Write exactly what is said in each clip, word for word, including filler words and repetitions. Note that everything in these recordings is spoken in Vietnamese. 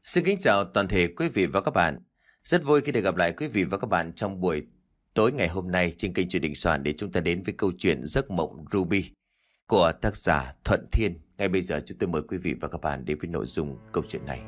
Xin kính chào toàn thể quý vị và các bạn. Rất vui khi được gặp lại quý vị và các bạn trong buổi tối ngày hôm nay trên kênh Chuyện Đình Soạn để chúng ta đến với câu chuyện Giấc Mộng Ruby của tác giả Thuận Thiên. Ngay bây giờ chúng tôi mời quý vị và các bạn đến với nội dung câu chuyện này.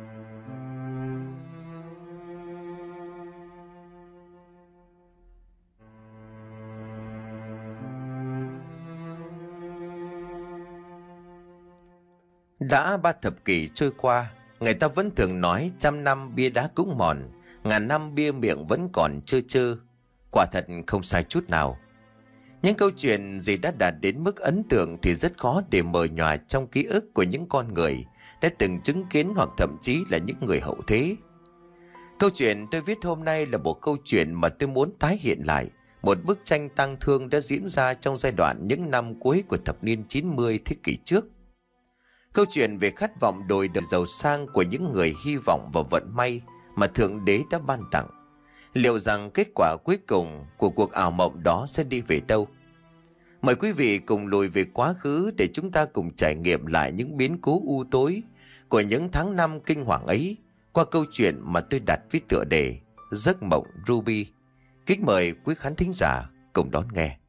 Đã ba thập kỷ trôi qua, người ta vẫn thường nói trăm năm bia đá cũng mòn, ngàn năm bia miệng vẫn còn trơ trơ. Quả thật không sai chút nào. Những câu chuyện gì đã đạt đến mức ấn tượng thì rất khó để mờ nhòa trong ký ức của những con người đã từng chứng kiến hoặc thậm chí là những người hậu thế. Câu chuyện tôi viết hôm nay là một câu chuyện mà tôi muốn tái hiện lại một bức tranh tang thương đã diễn ra trong giai đoạn những năm cuối của thập niên chín mươi thế kỷ trước. Câu chuyện về khát vọng đổi đời giàu sang của những người hy vọng vào vận may mà Thượng Đế đã ban tặng. Liệu rằng kết quả cuối cùng của cuộc ảo mộng đó sẽ đi về đâu? Mời quý vị cùng lùi về quá khứ để chúng ta cùng trải nghiệm lại những biến cố u tối của những tháng năm kinh hoàng ấy qua câu chuyện mà tôi đặt với tựa đề Giấc Mộng Ruby. Kính mời quý khán thính giả cùng đón nghe.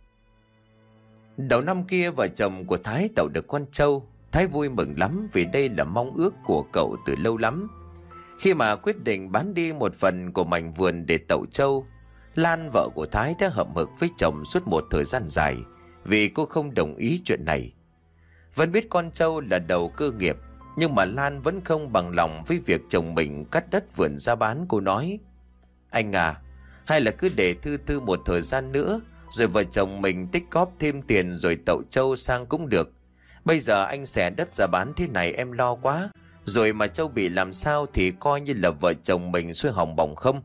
Đầu năm kia, vợ chồng của Thái tậu được con trâu. Thái vui mừng lắm vì đây là mong ước của cậu từ lâu lắm. Khi mà quyết định bán đi một phần của mảnh vườn để tậu trâu, Lan, vợ của Thái, đã hậm hực với chồng suốt một thời gian dài vì cô không đồng ý chuyện này. Vẫn biết con trâu là đầu cơ nghiệp, nhưng mà Lan vẫn không bằng lòng với việc chồng mình cắt đất vườn ra bán. Cô nói: "Anh à, hay là cứ để thư thư một thời gian nữa, rồi vợ chồng mình tích góp thêm tiền rồi tậu trâu sang cũng được. Bây giờ anh xẻ đất ra bán thế này em lo quá. Rồi mà trâu bị làm sao thì coi như là vợ chồng mình xuôi hỏng bỏng không."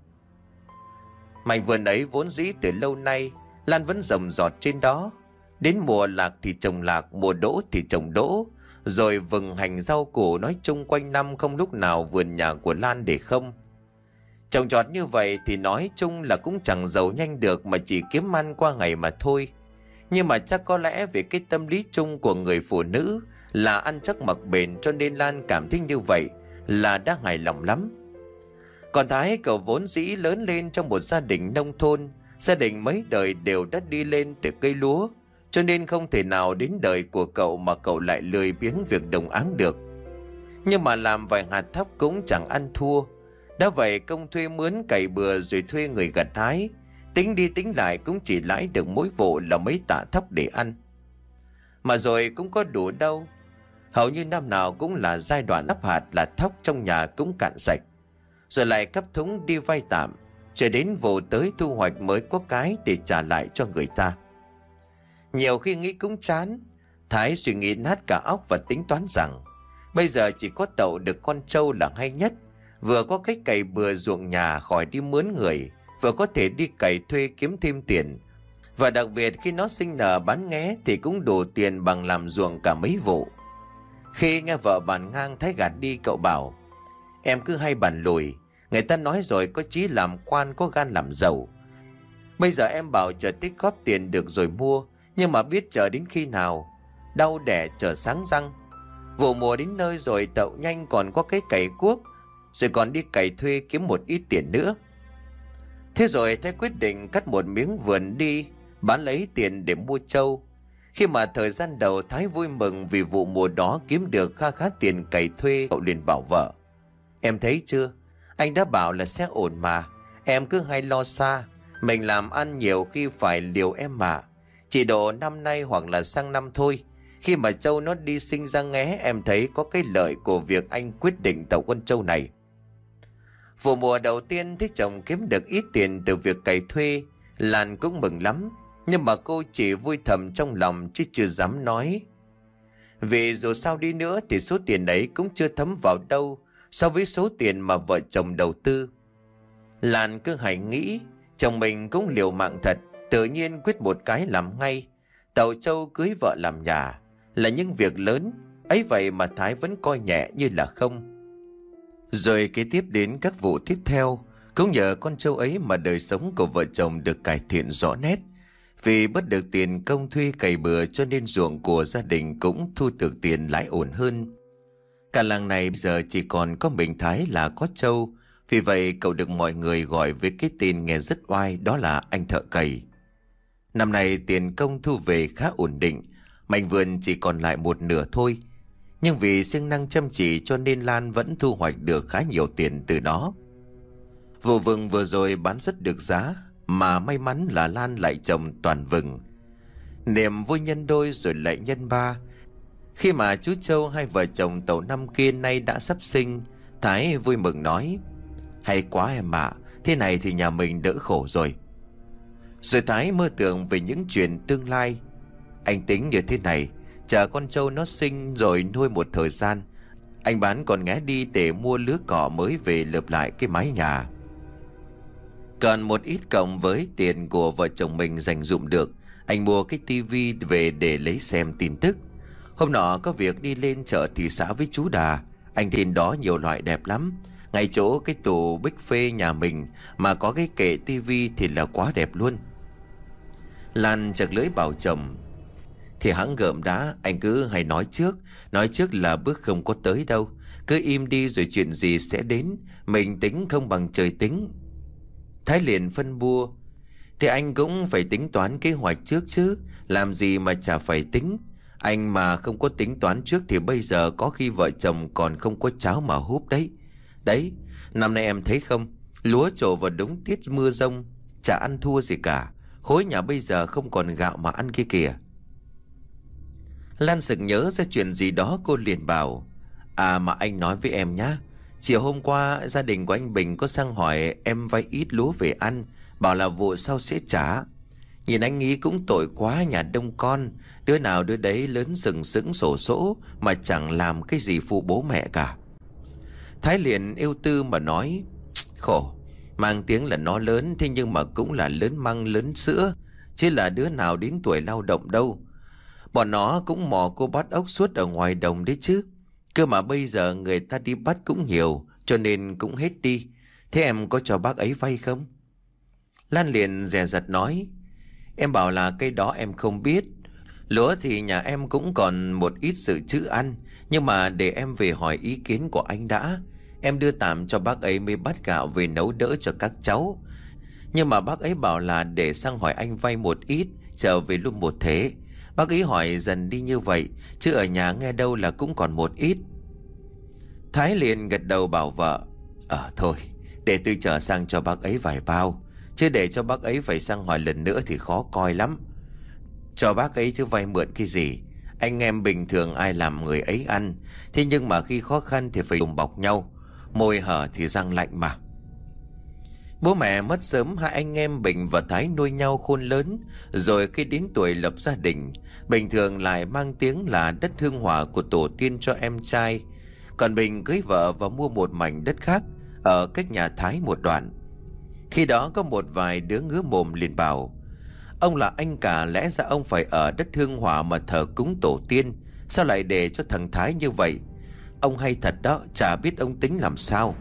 Mảnh vườn ấy vốn dĩ từ lâu nay Lan vẫn rồng rọt trên đó. Đến mùa lạc thì trồng lạc, mùa đỗ thì trồng đỗ, rồi vừng hành rau củ, nói chung quanh năm không lúc nào vườn nhà của Lan để không. Trồng trọt như vậy thì nói chung là cũng chẳng giàu nhanh được, mà chỉ kiếm ăn qua ngày mà thôi. Nhưng mà chắc có lẽ vì cái tâm lý chung của người phụ nữ là ăn chắc mặc bền, cho nên Lan cảm thấy như vậy là đã hài lòng lắm. Còn Thái, cậu vốn dĩ lớn lên trong một gia đình nông thôn. Gia đình mấy đời đều đã đi lên từ cây lúa, cho nên không thể nào đến đời của cậu mà cậu lại lười biếng việc đồng áng được. Nhưng mà làm vài hạt thóc cũng chẳng ăn thua. Đã vậy công thuê mướn cày bừa rồi thuê người gặt hái, tính đi tính lại cũng chỉ lãi được mỗi vụ là mấy tạ thóc để ăn. Mà rồi cũng có đủ đâu. Hầu như năm nào cũng là giai đoạn ấp hạt là thóc trong nhà cũng cạn sạch. Rồi lại cắp thúng đi vay tạm, chờ đến vụ tới thu hoạch mới có cái để trả lại cho người ta. Nhiều khi nghĩ cũng chán, Thái suy nghĩ nát cả óc và tính toán rằng bây giờ chỉ có tậu được con trâu là hay nhất. Vừa có cách cày bừa ruộng nhà khỏi đi mướn người, vừa có thể đi cày thuê kiếm thêm tiền. Và đặc biệt khi nó sinh nở bán nghé thì cũng đủ tiền bằng làm ruộng cả mấy vụ. Khi nghe vợ bàn ngang, Thái gạt đi, cậu bảo: "Em cứ hay bàn lùi, người ta nói rồi, có chí làm quan có gan làm giàu. Bây giờ em bảo chờ tích góp tiền được rồi mua, nhưng mà biết chờ đến khi nào. Đau đẻ chờ sáng răng. Vụ mùa đến nơi rồi tậu nhanh còn có cái cày cuốc, rồi còn đi cày thuê kiếm một ít tiền nữa." Thế rồi Thái quyết định cắt một miếng vườn đi, bán lấy tiền để mua trâu. Khi mà thời gian đầu Thái vui mừng vì vụ mùa đó kiếm được kha khá tiền cày thuê, cậu liền bảo vợ: "Em thấy chưa, anh đã bảo là sẽ ổn mà. Em cứ hay lo xa, mình làm ăn nhiều khi phải liều em mà. Chỉ độ năm nay hoặc là sang năm thôi, khi mà trâu nó đi sinh ra nghé, em thấy có cái lợi của việc anh quyết định tậu con trâu này." Vụ mùa đầu tiên thấy chồng kiếm được ít tiền từ việc cày thuê, Lan cũng mừng lắm. Nhưng mà cô chỉ vui thầm trong lòng chứ chưa dám nói. Vì dù sao đi nữa thì số tiền ấy cũng chưa thấm vào đâu so với số tiền mà vợ chồng đầu tư. Lan cứ hay nghĩ chồng mình cũng liều mạng thật, tự nhiên quyết một cái làm ngay. Tậu trâu cưới vợ làm nhà là những việc lớn, ấy vậy mà Thái vẫn coi nhẹ như là không. Rồi kế tiếp đến các vụ tiếp theo, cũng nhờ con trâu ấy mà đời sống của vợ chồng được cải thiện rõ nét. Vì bất được tiền công thuê cày bừa cho nên ruộng của gia đình cũng thu được tiền lãi ổn hơn. Cả làng này giờ chỉ còn có mình Thái là có trâu. Vì vậy cậu được mọi người gọi với cái tên nghe rất oai, đó là anh thợ cày. Năm nay tiền công thu về khá ổn định, mảnh vườn chỉ còn lại một nửa thôi. Nhưng vì siêng năng chăm chỉ cho nên Lan vẫn thu hoạch được khá nhiều tiền từ đó. Vụ vừng vừa rồi bán rất được giá, mà may mắn là Lan lại trồng toàn vừng. Niềm vui nhân đôi rồi lại nhân ba. Khi mà chú Châu hai vợ chồng Tẩu năm kia nay đã sắp sinh, Thái vui mừng nói: hay quá em ạ, thế này thì nhà mình đỡ khổ rồi. Rồi Thái mơ tưởng về những chuyện tương lai. Anh tính như thế này, chờ con trâu nó sinh rồi nuôi một thời gian, anh bán con nghé đi để mua lứa cỏ mới về lợp lại cái mái nhà. Còn một ít cộng với tiền của vợ chồng mình dành dụm được, anh mua cái tivi về để lấy xem tin tức. Hôm nọ có việc đi lên chợ thị xã với chú Đà, anh tin đó nhiều loại đẹp lắm. Ngay chỗ cái tủ bích phê nhà mình mà có cái kệ tivi thì là quá đẹp luôn. Lan chật lưỡi bảo chồng: thì hãng gợm đá, anh cứ hay nói trước, nói trước là bước không có tới đâu. Cứ im đi rồi chuyện gì sẽ đến, mình tính không bằng trời tính. Thái liền phân bua: thì anh cũng phải tính toán kế hoạch trước chứ, làm gì mà chả phải tính. Anh mà không có tính toán trước thì bây giờ có khi vợ chồng còn không có cháo mà húp đấy. Đấy, năm nay em thấy không, lúa trổ vào đúng tiết mưa rông, chả ăn thua gì cả. Khối nhà bây giờ không còn gạo mà ăn kia kìa. Lan sực nhớ ra chuyện gì đó, cô liền bảo: à mà anh nói với em nhá, chiều hôm qua gia đình của anh Bình có sang hỏi em vay ít lúa về ăn, bảo là vụ sau sẽ trả. Nhìn anh nghĩ cũng tội quá, nhà đông con, đứa nào đứa đấy lớn sừng sững sổ sỗ mà chẳng làm cái gì phụ bố mẹ cả. Thái liền yêu tư mà nói: khổ, mang tiếng là nó lớn, thế nhưng mà cũng là lớn măng lớn sữa, chứ là đứa nào đến tuổi lao động đâu. Bọn nó cũng mò cô bắt ốc suốt ở ngoài đồng đấy chứ. Cơ mà bây giờ người ta đi bắt cũng nhiều, cho nên cũng hết đi. Thế em có cho bác ấy vay không? Lan liền dè dặt nói: em bảo là cái đó em không biết. Lúa thì nhà em cũng còn một ít dự trữ ăn, nhưng mà để em về hỏi ý kiến của anh đã. Em đưa tạm cho bác ấy mấy bát gạo về nấu đỡ cho các cháu. Nhưng mà bác ấy bảo là để sang hỏi anh vay một ít, trở về luôn một thế. Bác ấy hỏi dần đi như vậy, chứ ở nhà nghe đâu là cũng còn một ít. Thái liền gật đầu bảo vợ: Ờ thôi, để tôi trở sang cho bác ấy vài bao, chứ để cho bác ấy phải sang hỏi lần nữa thì khó coi lắm. Cho bác ấy chứ vay mượn cái gì. Anh em bình thường ai làm người ấy ăn, thế nhưng mà khi khó khăn thì phải đùm bọc nhau, môi hở thì răng lạnh mà. Bố mẹ mất sớm, hai anh em Bình và Thái nuôi nhau khôn lớn. Rồi khi đến tuổi lập gia đình, Bình thường lại mang tiếng là đất hương hỏa của tổ tiên cho em trai. Còn Bình cưới vợ và mua một mảnh đất khác ở cách nhà Thái một đoạn. Khi đó có một vài đứa ngứa mồm liền bảo: ông là anh cả, lẽ ra ông phải ở đất hương hỏa mà thờ cúng tổ tiên, sao lại để cho thằng Thái như vậy? Ông hay thật đó, chả biết ông tính làm sao.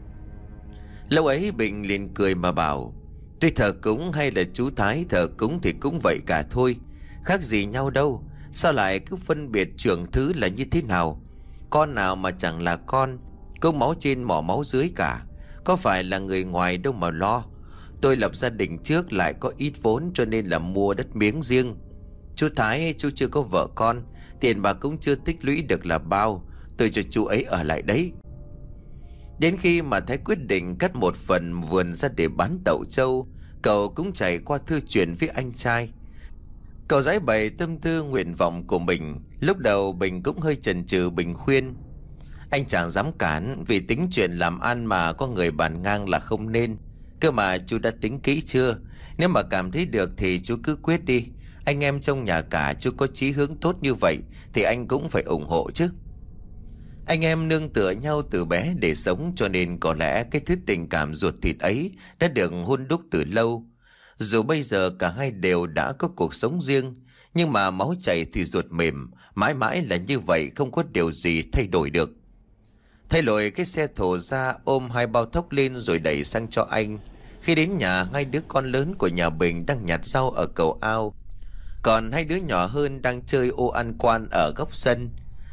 Lâu ấy Bình liền cười mà bảo: tôi thờ cúng hay là chú Thái thờ cúng thì cũng vậy cả thôi, khác gì nhau đâu. Sao lại cứ phân biệt trưởng thứ là như thế nào? Con nào mà chẳng là con, có máu trên mỏ máu dưới cả. Có phải là người ngoài đâu mà lo. Tôi lập gia đình trước, lại có ít vốn cho nên là mua đất miếng riêng. Chú Thái chú chưa có vợ con, tiền bạc cũng chưa tích lũy được là bao. Tôi cho chú ấy ở lại đấy. Đến khi mà Thái quyết định cắt một phần vườn ra để bán đậu trâu, cậu cũng chạy qua thư chuyện với anh trai. Cậu giải bày tâm tư nguyện vọng của mình. Lúc đầu Bình cũng hơi chần chừ. Bình khuyên: anh chẳng dám cản, vì tính chuyện làm ăn mà có người bàn ngang là không nên. Cơ mà chú đã tính kỹ chưa? Nếu mà cảm thấy được thì chú cứ quyết đi. Anh em trong nhà cả chú có chí hướng tốt như vậy thì anh cũng phải ủng hộ chứ. Anh em nương tựa nhau từ bé để sống, cho nên có lẽ cái thứ tình cảm ruột thịt ấy đã được hun đúc từ lâu. Dù bây giờ cả hai đều đã có cuộc sống riêng, nhưng mà máu chảy thì ruột mềm, mãi mãi là như vậy, không có điều gì thay đổi được. Thay lội cái xe thổ ra, ôm hai bao thóc lên rồi đẩy sang cho anh. Khi đến nhà, hai đứa con lớn của nhà Bình đang nhặt rau ở cầu ao, còn hai đứa nhỏ hơn đang chơi ô ăn quan ở góc sân.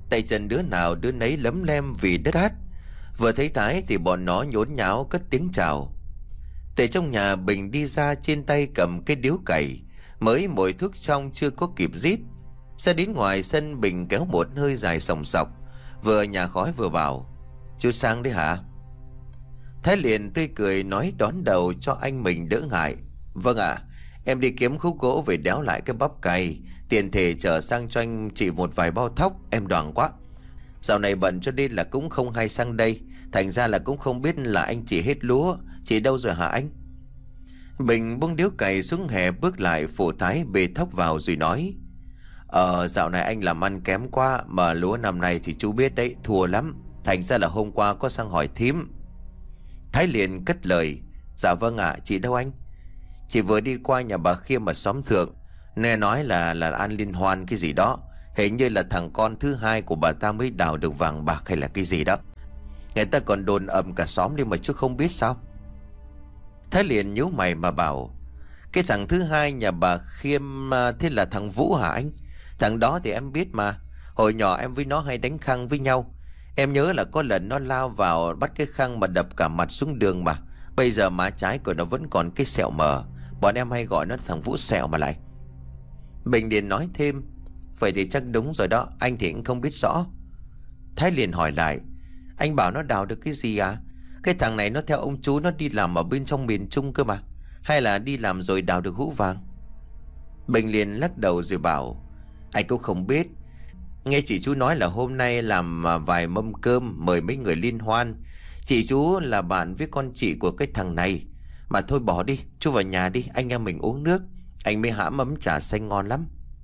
Tay chân đứa nào đứa nấy lấm lem vì đất cát. Vừa thấy Thái thì bọn nó nhốn nháo cất tiếng chào. Từ trong nhà Bình đi ra, trên tay cầm cái điếu cày, mới mồi thuốc xong chưa có kịp rít. Ra đến ngoài sân, Bình kéo một hơi dài sòng sọc, vừa nhả khói vừa bảo: "Chú sang đấy hả?" Thái liền tươi cười nói đón đầu cho anh mình đỡ ngại: "Vâng ạ, à, em đi kiếm khúc gỗ về đéo lại cái bắp cày, tiền thể chở sang cho anh chị một vài bao thóc, em đoảng quá. Dạo này bận cho nên là cũng không hay sang đây, thành ra là cũng không biết là anh chị hết lúa. Chị đâu rồi hả anh?" Bình buông điếu cày xuống hè, bước lại phụ Thái bê thóc vào rồi nói: Ờ dạo này anh làm ăn kém quá, mà lúa năm nay thì chú biết đấy, thua lắm. Thành ra là hôm qua có sang hỏi thím." Thái liền cất lời: "Dạ vâng ạ, à, chị đâu anh?" "Chị vừa đi qua nhà bà Khiêm ở xóm thượng, nghe nói là là ăn liên hoan cái gì đó. Hình như là thằng con thứ hai của bà ta mới đào được vàng bạc hay là cái gì đó. Người ta còn đồn ầm cả xóm đi mà chứ không biết sao." Thái liền nhíu mày mà bảo: "Cái thằng thứ hai nhà bà Khiêm thế là thằng Vũ hả anh? Thằng đó thì em biết mà. Hồi nhỏ em với nó hay đánh khăng với nhau. Em nhớ là có lần nó lao vào bắt cái khăng mà đập cả mặt xuống đường mà. Bây giờ má trái của nó vẫn còn cái sẹo mờ. Bọn em hay gọi nó thằng Vũ Sẹo mà lại." Bình liền nói thêm: "Vậy thì chắc đúng rồi đó, anh thì cũng không biết rõ." Thái liền hỏi lại: "Anh bảo nó đào được cái gì à? Cái thằng này nó theo ông chú nó đi làm ở bên trong miền Trung cơ mà. Hay là đi làm rồi đào được hũ vàng?" Bình liền lắc đầu rồi bảo: "Anh cũng không biết. Nghe chị chú nói là hôm nay làm vài mâm cơm mời mấy người liên hoan. Chị chú là bạn với con chị của cái thằng này. Mà thôi bỏ đi, chú vào nhà đi, anh em mình uống nước. Anh mới hãm ấm trà xanh ngon lắm."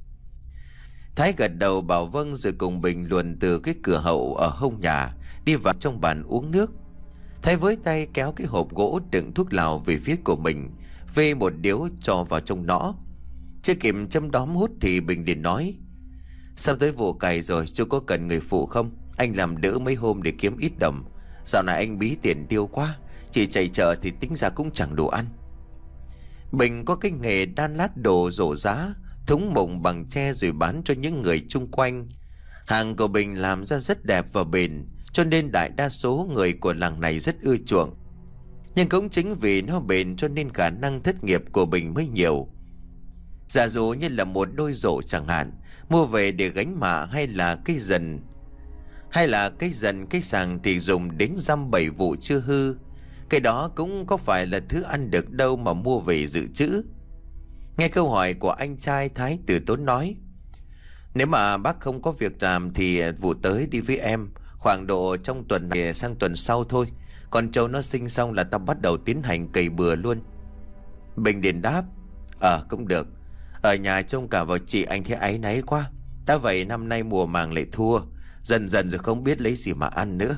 Thái gật đầu bảo vâng, rồi cùng Bình luồn từ cái cửa hậu ở hông nhà đi vào trong bàn uống nước. Thái với tay kéo cái hộp gỗ đựng thuốc lào về phía của mình, vê một điếu cho vào trong nó. Chưa kịp châm đóm hút thì Bình liền nói: "Sắp tới vụ cày rồi, chú có cần người phụ không? Anh làm đỡ mấy hôm để kiếm ít đồng. Dạo này anh bí tiền tiêu quá, chỉ chạy chợ thì tính ra cũng chẳng đủ ăn." Bình có cái nghề đan lát đồ rổ giá, thúng mộng bằng tre rồi bán cho những người chung quanh. Hàng của Bình làm ra rất đẹp và bền, cho nên đại đa số người của làng này rất ưa chuộng. Nhưng cũng chính vì nó bền cho nên khả năng thất nghiệp của Bình mới nhiều. Giả dụ như là một đôi rổ chẳng hạn, mua về để gánh mạ hay là cây dần, hay là cây dần cây sàng thì dùng đến dăm bảy vụ chưa hư. Cái đó cũng có phải là thứ ăn được đâu mà mua về dự trữ. Nghe câu hỏi của anh trai, Thái từ tốn nói: "Nếu mà bác không có việc làm thì vụ tới đi với em, khoảng độ trong tuần này sang tuần sau thôi. Con trâu nó sinh xong là tao bắt đầu tiến hành cày bừa luôn." Bình liền đáp: "Ờ cũng được. Ở nhà trông cả vào chị anh thấy áy náy quá. Đã vậy năm nay mùa màng lại thua, dần dần rồi không biết lấy gì mà ăn nữa."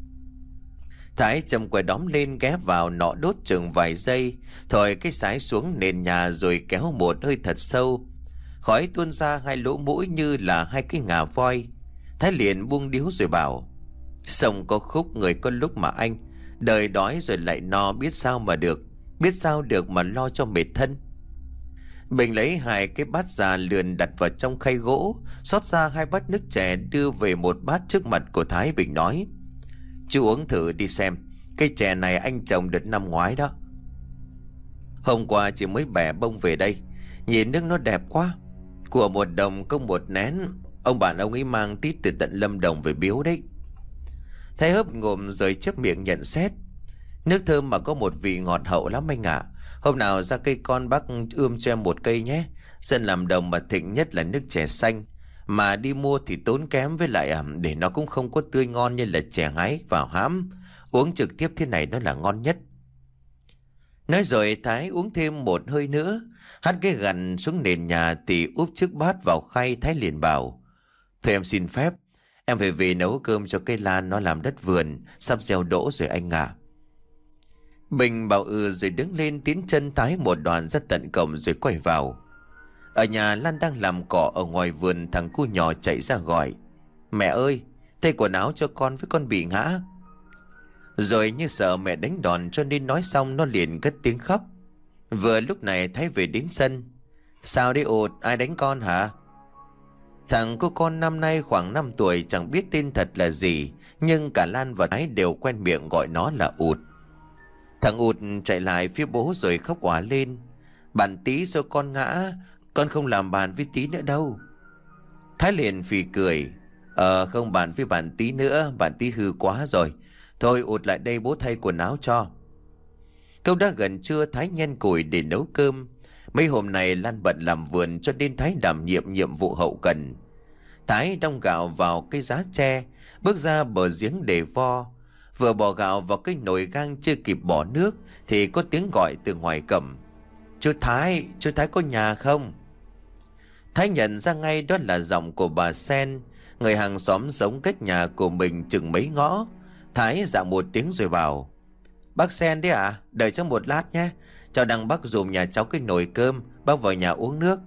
Thái châm que đóm lên, ghé vào nọ đốt chừng vài giây, thổi cái sái xuống nền nhà rồi kéo một hơi thật sâu. Khói tuôn ra hai lỗ mũi như là hai cái ngà voi. Thái liền buông điếu rồi bảo: "Sông có khúc, người có lúc mà anh. Đời đói rồi lại no, biết sao mà được. Biết sao được mà lo cho mệt thân." Bình lấy hai cái bát già lườn đặt vào trong khay gỗ, xót ra hai bát nước chè đưa về một bát trước mặt của Thái. Bình nói: "Chú uống thử đi xem. Cây chè này anh trồng đợt năm ngoái đó. Hôm qua chỉ mới bẻ bông về đây. Nhìn nước nó đẹp quá. Của một đồng công một nén. Ông bạn ông ấy mang tít từ tận Lâm Đồng về biếu đấy." Thái hớp ngụm rồi chép miệng nhận xét: "Nước thơm mà có một vị ngọt hậu lắm anh ạ. Hôm nào ra cây con bác ươm cho em một cây nhé. Dân làm đồng mà thịnh nhất là nước chè xanh. Mà đi mua thì tốn kém, với lại à, để nó cũng không có tươi ngon như là chè hái vào hãm. Uống trực tiếp thế này nó là ngon nhất." Nói rồi Thái uống thêm một hơi nữa, hắt cái gằn xuống nền nhà thì úp chiếc bát vào khay. Thái liền bảo: "Thôi em xin phép, em phải về nấu cơm cho cây lan, nó làm đất vườn, sắp gieo đỗ rồi anh ạ." Bình bảo ừ rồi đứng lên tiến chân Thái một đoạn ra tận cổng rồi quay vào. Ở nhà Lan đang làm cỏ ở ngoài vườn, thằng cu nhỏ chạy ra gọi: "Mẹ ơi, thay quần áo cho con với, con bị ngã." Rồi như sợ mẹ đánh đòn cho nên nói xong nó liền cất tiếng khóc. Vừa lúc này Thái về đến sân: "Sao đấy ột, ai đánh con hả?" Thằng cô con năm nay khoảng năm tuổi, chẳng biết tên thật là gì, nhưng cả Lan và Thái đều quen miệng gọi nó là Ụt. Thằng Ụt chạy lại phía bố rồi khóc òa lên. Bạn Tí sao con ngã, con không làm bạn với Tí nữa đâu. Thái liền phì cười. Ờ không bạn với bạn Tí nữa, bạn Tí hư quá rồi. Thôi Ụt lại đây bố thay quần áo cho. Câu đã gần trưa, Thái nhen củi để nấu cơm. Mấy hôm nay Lan bận làm vườn cho nên Thái đảm nhiệm nhiệm vụ hậu cần. Thái đong gạo vào cái giá tre, bước ra bờ giếng để vo. Vừa bỏ gạo vào cái nồi gang chưa kịp bỏ nước thì có tiếng gọi từ ngoài cổng. Chú Thái, chú Thái có nhà không? Thái nhận ra ngay đó là giọng của bà Sen, người hàng xóm sống cách nhà của mình chừng mấy ngõ. Thái dạ một tiếng rồi bảo: Bác Sen đấy à? Đợi cháu một lát nhé. Cháu đang bắt dùm nhà cháu cái nồi cơm, bác vào nhà uống nước.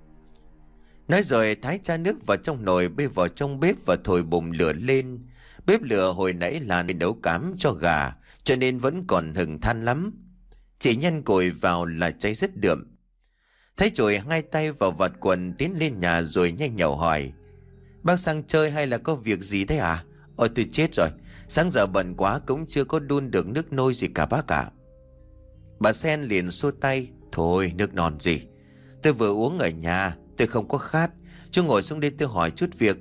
Nói rồi Thái tra nước vào trong nồi, bê vào trong bếp và thổi bùng lửa lên. Bếp lửa hồi nãy là để nấu cám cho gà, cho nên vẫn còn hừng than lắm. Chỉ nhân củi vào là cháy rất đượm. Thái chổi hai tay vào vạt quần tiến lên nhà rồi nhanh nhảu hỏi: Bác sang chơi hay là có việc gì đấy à? Ôi tôi chết rồi, sáng giờ bận quá cũng chưa có đun được nước nôi gì cả bác ạ. Bà Sen liền xua tay: Thôi nước non gì, tôi vừa uống ở nhà, tôi không có khát. Chú ngồi xuống đây tôi hỏi chút việc.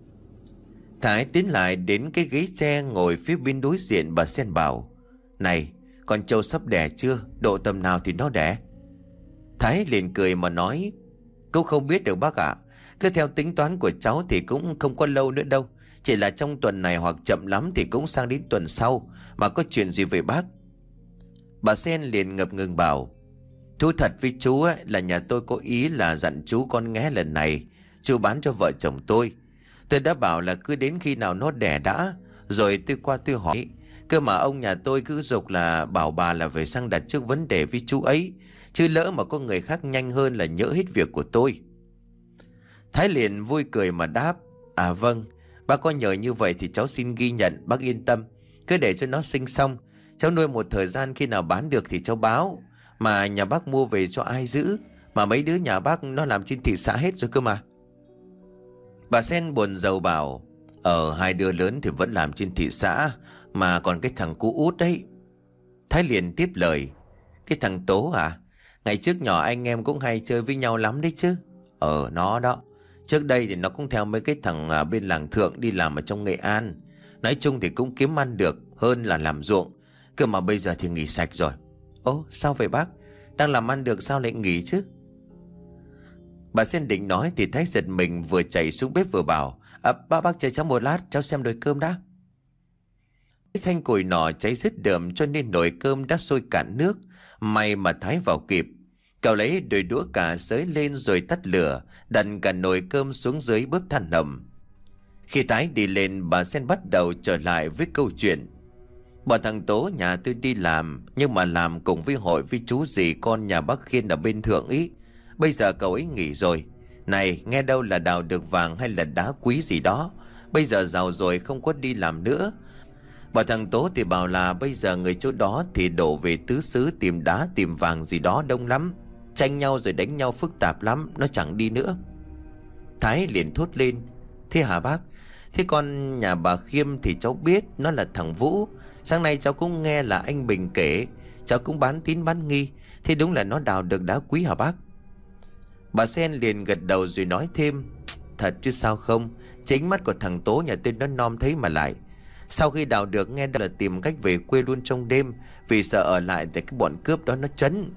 Thái tiến lại đến cái ghế tre ngồi phía bên đối diện. Bà Sen bảo: Này, con trâu sắp đẻ chưa? Độ tầm nào thì nó đẻ? Thái liền cười mà nói: Cũng không biết được bác ạ. Cứ theo tính toán của cháu thì cũng không có lâu nữa đâu. Chỉ là trong tuần này hoặc chậm lắm thì cũng sang đến tuần sau. Mà có chuyện gì về bác? Bà Sen liền ngập ngừng bảo: Thú thật với chú ấy, là nhà tôi có ý là dặn chú con nghe lần này chú bán cho vợ chồng tôi. Tôi đã bảo là cứ đến khi nào nó đẻ đã, rồi tôi qua tôi hỏi. Cơ mà ông nhà tôi cứ giục là bảo bà là phải sang đặt trước vấn đề với chú ấy, chứ lỡ mà có người khác nhanh hơn là nhỡ hết việc của tôi. Thái liền vui cười mà đáp: À vâng, bác có nhờ như vậy thì cháu xin ghi nhận, bác yên tâm. Cứ để cho nó sinh xong, cháu nuôi một thời gian, khi nào bán được thì cháu báo. Mà nhà bác mua về cho ai giữ? Mà mấy đứa nhà bác nó làm trên thị xã hết rồi cơ mà. Bà Sen buồn rầu bảo: Ờ hai đứa lớn thì vẫn làm trên thị xã, mà còn cái thằng cu Út đấy. Thái liền tiếp lời: Cái thằng Tố à? Ngày trước nhỏ anh em cũng hay chơi với nhau lắm đấy chứ. Ờ nó đó. Trước đây thì nó cũng theo mấy cái thằng à, bên làng Thượng đi làm ở trong Nghệ An. Nói chung thì cũng kiếm ăn được hơn là làm ruộng. Cơ mà bây giờ thì nghỉ sạch rồi. Ồ sao vậy bác? Đang làm ăn được sao lại nghỉ chứ? Bà Sen định nói thì Thái giật mình, vừa chạy xuống bếp vừa bảo: À bác bác chờ cháu một lát, cháu xem nồi cơm đã. Thanh củi nọ cháy rất đượm cho nên nồi cơm đã sôi cạn nước. May mà Thái vào kịp. Cậu lấy đôi đũa cả xới lên rồi tắt lửa, đặt cả nồi cơm xuống dưới bếp than hầm. Khi Thái đi lên, bà Sen bắt đầu trở lại với câu chuyện: Bọn thằng Tố nhà tôi đi làm, nhưng mà làm cùng với hội với chú dì con nhà bác Khiên ở bên Thượng ý. Bây giờ cậu ấy nghỉ rồi. Này, nghe đâu là đào được vàng hay là đá quý gì đó. Bây giờ giàu rồi không có đi làm nữa. Bọn thằng Tố thì bảo là bây giờ người chỗ đó thì đổ về tứ xứ tìm đá tìm vàng gì đó đông lắm. Tranh nhau rồi đánh nhau phức tạp lắm, nó chẳng đi nữa. Thái liền thốt lên: Thế hả bác? Thế con nhà bà Khiêm thì cháu biết, nó là thằng Vũ. Sáng nay cháu cũng nghe là anh Bình kể, cháu cũng bán tín bán nghi. Thế đúng là nó đào được đá quý hả bác? Bà Sen liền gật đầu rồi nói thêm: Thật chứ sao không. Chính mắt của thằng Tố nhà tôi nó nom thấy mà lại. Sau khi đào được nghe là tìm cách về quê luôn trong đêm, vì sợ ở lại để cái bọn cướp đó nó trấn.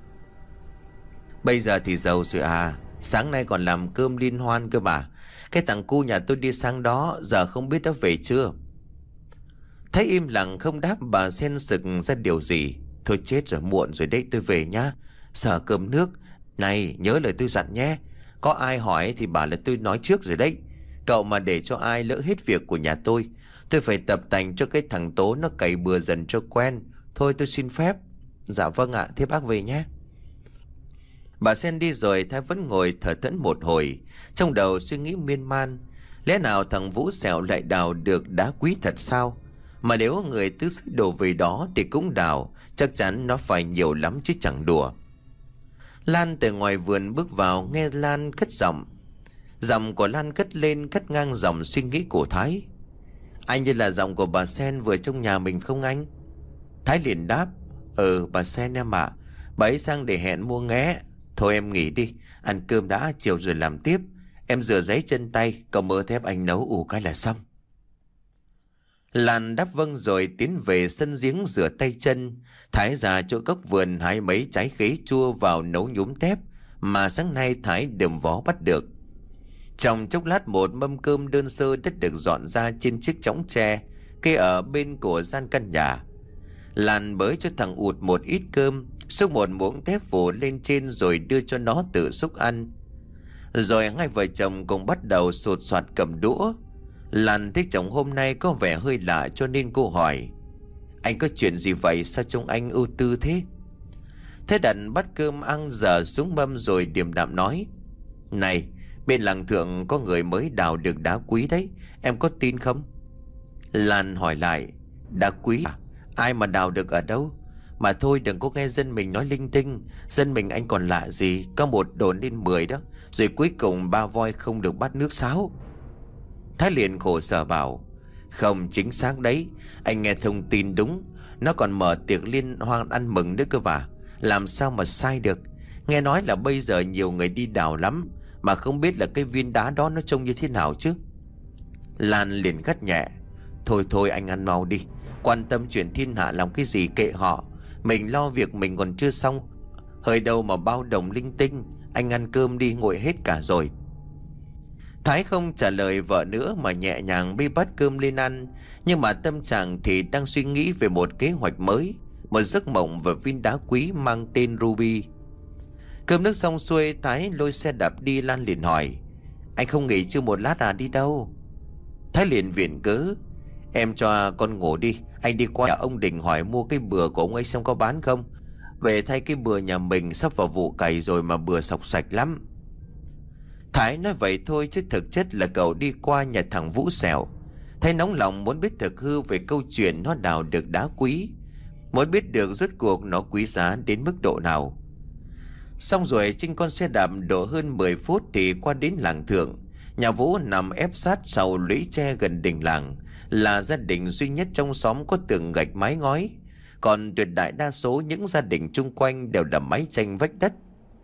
Bây giờ thì giàu rồi à. Sáng nay còn làm cơm liên hoan cơ mà. Cái thằng cu nhà tôi đi sang đó, giờ không biết đã về chưa. Thấy im lặng không đáp, bà Sen sực ra điều gì. Thôi chết rồi, muộn rồi đấy, tôi về nhá. Sợ cơm nước. Này nhớ lời tôi dặn nhé. Có ai hỏi thì bảo là tôi nói trước rồi đấy. Cậu mà để cho ai lỡ hết việc của nhà tôi, tôi phải tập tành cho cái thằng Tố nó cày bừa dần cho quen. Thôi tôi xin phép. Dạ vâng ạ, thế bác về nhé. Bà Sen đi rồi, Thái vẫn ngồi thở thẫn một hồi, trong đầu suy nghĩ miên man. Lẽ nào thằng Vũ Sẹo lại đào được đá quý thật sao? Mà nếu người tứ xứ đổ về đó thì cũng đào, chắc chắn nó phải nhiều lắm chứ chẳng đùa. Lan từ ngoài vườn bước vào, nghe Lan cất giọng: Giọng của Lan cất lên cắt ngang dòng suy nghĩ của Thái. Anh như là giọng của bà Sen vừa trong nhà mình không anh? Thái liền đáp. Ừ, bà Sen em ạ. Bà ấy sang để hẹn mua nghé. Thôi em nghỉ đi, ăn cơm đã, chiều rồi làm tiếp. Em rửa giấy chân tay, cậu mỡ thép anh nấu ủ cái là xong. Lan đáp vâng rồi tiến về sân giếng rửa tay chân. Thái ra chỗ góc vườn hái mấy trái khế chua vào nấu nhúm tép mà sáng nay Thái đầm vó bắt được. Trong chốc lát một mâm cơm đơn sơ đã được dọn ra trên chiếc chõng tre kê ở bên của gian căn nhà. Lan bới cho thằng Ụt một ít cơm, xúc một muỗng tép phủ lên trên rồi đưa cho nó tự xúc ăn. Rồi hai vợ chồng cùng bắt đầu sột soạt cầm đũa. Lan thấy chồng hôm nay có vẻ hơi lạ cho nên cô hỏi. Anh có chuyện gì vậy, sao trông anh ưu tư thế? Thế đặt bát cơm ăn dở xuống mâm rồi điềm đạm nói. Này, bên làng thượng có người mới đào được đá quý đấy, em có tin không? Lan hỏi lại. Đá quý à? Ai mà đào được ở đâu? Mà thôi đừng có nghe dân mình nói linh tinh. Dân mình anh còn lạ gì, có một đồn lên mười đó. Rồi cuối cùng ba voi không được bắt nước sáo. Thái liền khổ sở bảo. Không, chính xác đấy, anh nghe thông tin đúng. Nó còn mở tiệc liên hoan ăn mừng nữa cơ mà. Làm sao mà sai được. Nghe nói là bây giờ nhiều người đi đào lắm, mà không biết là cái viên đá đó nó trông như thế nào chứ. Lan liền gắt nhẹ. Thôi thôi anh ăn mau đi, quan tâm chuyện thiên hạ làm cái gì kệ họ. Mình lo việc mình còn chưa xong. Hơi đâu mà bao đồng linh tinh. Anh ăn cơm đi, nguội hết cả rồi. Thái không trả lời vợ nữa mà nhẹ nhàng bê bát cơm lên ăn. Nhưng mà tâm trạng thì đang suy nghĩ về một kế hoạch mới, một giấc mộng về viên đá quý mang tên Ruby. Cơm nước xong xuôi, Thái lôi xe đạp đi. Lan liền hỏi. Anh không nghỉ chưa một lát à, đi đâu? Thái liền viện cớ. Em cho con ngủ đi, anh đi qua nhà ông Đình hỏi mua cái bừa của ông ấy xem có bán không. Về thay cái bừa nhà mình sắp vào vụ cày rồi mà bừa sọc sạch lắm. Thái nói vậy thôi chứ thực chất là cậu đi qua nhà thằng Vũ Sẹo. Thái nóng lòng muốn biết thực hư về câu chuyện nó đào được đá quý, muốn biết được rốt cuộc nó quý giá đến mức độ nào. Xong rồi trên con xe đạp độ hơn mười phút thì qua đến làng thượng. Nhà Vũ nằm ép sát sau lũy tre gần đình làng, là gia đình duy nhất trong xóm có tường gạch mái ngói. Còn tuyệt đại đa số những gia đình chung quanh đều là mái tranh vách đất.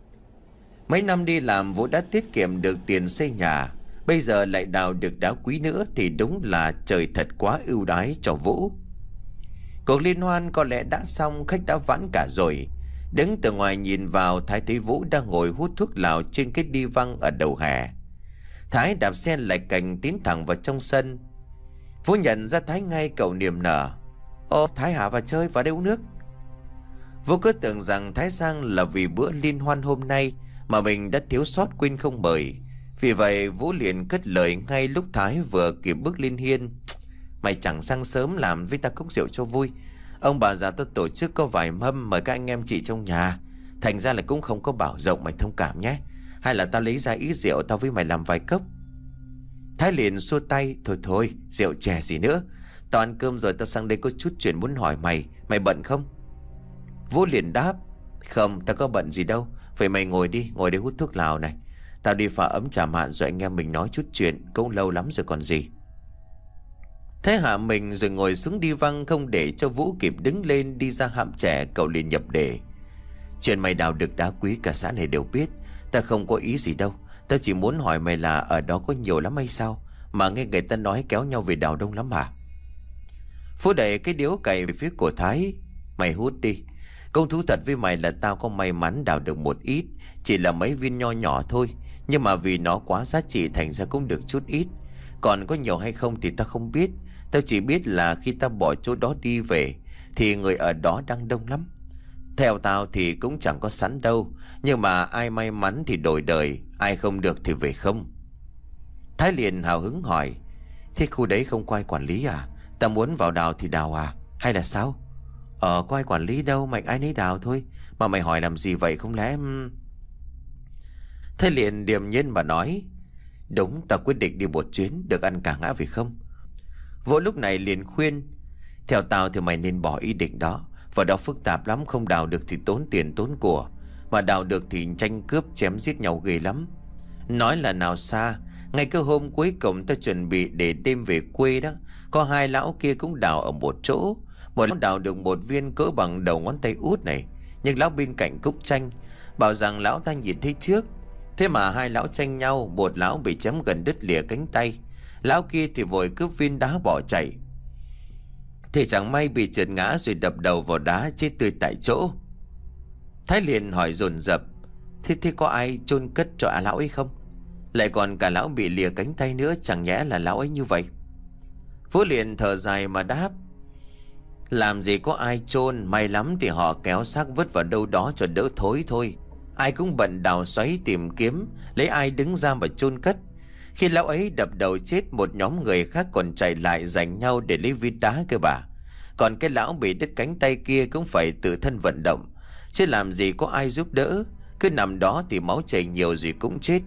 Mấy năm đi làm, Vũ đã tiết kiệm được tiền xây nhà. Bây giờ lại đào được đá quý nữa thì đúng là trời thật quá ưu đãi cho Vũ. Cuộc liên hoan có lẽ đã xong, khách đã vãn cả rồi. Đứng từ ngoài nhìn vào, Thái thấy Vũ đang ngồi hút thuốc lào trên cái đi văng ở đầu hè. Thái đạp xe lại cành tiến thẳng vào trong sân. Vũ nhận ra Thái ngay, cậu niềm nở. Ô, Thái hả, vào chơi, vào đây uống nước. Vũ cứ tưởng rằng Thái sang là vì bữa liên hoan hôm nay mà mình đã thiếu sót quên không mời. Vì vậy Vũ liền cất lời ngay lúc Thái vừa kịp bước lên hiên. Mày chẳng sang sớm làm với ta cốc rượu cho vui. Ông bà già tôi tổ chức có vài mâm mời các anh em chị trong nhà, thành ra là cũng không có bảo rộng, mày thông cảm nhé. Hay là tao lấy ra ít rượu, tao với mày làm vài cốc. Thái liền xua tay. Thôi thôi, rượu chè gì nữa. Tao ăn cơm rồi, tao sang đây có chút chuyện muốn hỏi mày. Mày bận không? Vũ liền đáp. Không, tao có bận gì đâu. Vậy mày ngồi đi, ngồi đây hút thuốc lào này. Tao đi pha ấm trà mạn rồi anh em mình nói chút chuyện, cũng lâu lắm rồi còn gì. Thế hạ mình rồi ngồi xuống đi văng, không để cho Vũ kịp đứng lên đi ra hạm trẻ. Cậu liền nhập đề. Chuyện mày đào được đá quý cả xã này đều biết. Ta không có ý gì đâu. Ta chỉ muốn hỏi mày là ở đó có nhiều lắm hay sao, mà nghe người ta nói kéo nhau về đào đông lắm à? Phú đẩy cái điếu cày về phía của Thái. Mày hút đi. Công thú thật với mày là tao có may mắn đào được một ít, chỉ là mấy viên nho nhỏ thôi. Nhưng mà vì nó quá giá trị thành ra cũng được chút ít. Còn có nhiều hay không thì tao không biết. Tao chỉ biết là khi tao bỏ chỗ đó đi về thì người ở đó đang đông lắm. Theo tao thì cũng chẳng có sẵn đâu, nhưng mà ai may mắn thì đổi đời, ai không được thì về không. Thái liền hào hứng hỏi. Thế khu đấy không có ai quản lý à? Tao muốn vào đào thì đào à? Hay là sao? Ờ, có ai quản lý đâu, mạnh ai nấy đào thôi. Mà mày hỏi làm gì vậy, không lẽ... Thái liền điềm nhiên mà nói. Đúng, tao quyết định đi một chuyến, được ăn cả ngã vì không. Vũ lúc này liền khuyên. Theo tao thì mày nên bỏ ý định đó. Và đó phức tạp lắm, không đào được thì tốn tiền tốn của, mà đào được thì tranh cướp chém giết nhau ghê lắm. Nói là nào xa, Ngay cái hôm cuối cùng ta chuẩn bị để đêm về quê đó, có hai lão kia cũng đào ở một chỗ. Một lão đào được một viên cỡ bằng đầu ngón tay út này, nhưng lão bên cạnh cũng tranh, bảo rằng lão ta nhìn thấy trước. Thế mà hai lão tranh nhau, một lão bị chém gần đứt lìa cánh tay, lão kia thì vội cướp viên đá bỏ chạy. Thì chẳng may bị trượt ngã rồi đập đầu vào đá, chết tươi tại chỗ. Thái liền hỏi dồn dập: Thế thế có ai chôn cất cho à lão ấy không? Lại còn cả lão bị lìa cánh tay nữa, chẳng nhẽ là lão ấy như vậy? Vũ liền thở dài mà đáp: Làm gì có ai chôn, may lắm thì họ kéo xác vứt vào đâu đó cho đỡ thối thôi. Ai cũng bận đào xoáy tìm kiếm, lấy ai đứng ra mà chôn cất. Khi lão ấy đập đầu chết, một nhóm người khác còn chạy lại giành nhau để lấy viên đá cơ bà. Còn cái lão bị đứt cánh tay kia cũng phải tự thân vận động, chứ làm gì có ai giúp đỡ. Cứ nằm đó thì máu chảy nhiều rồi cũng chết.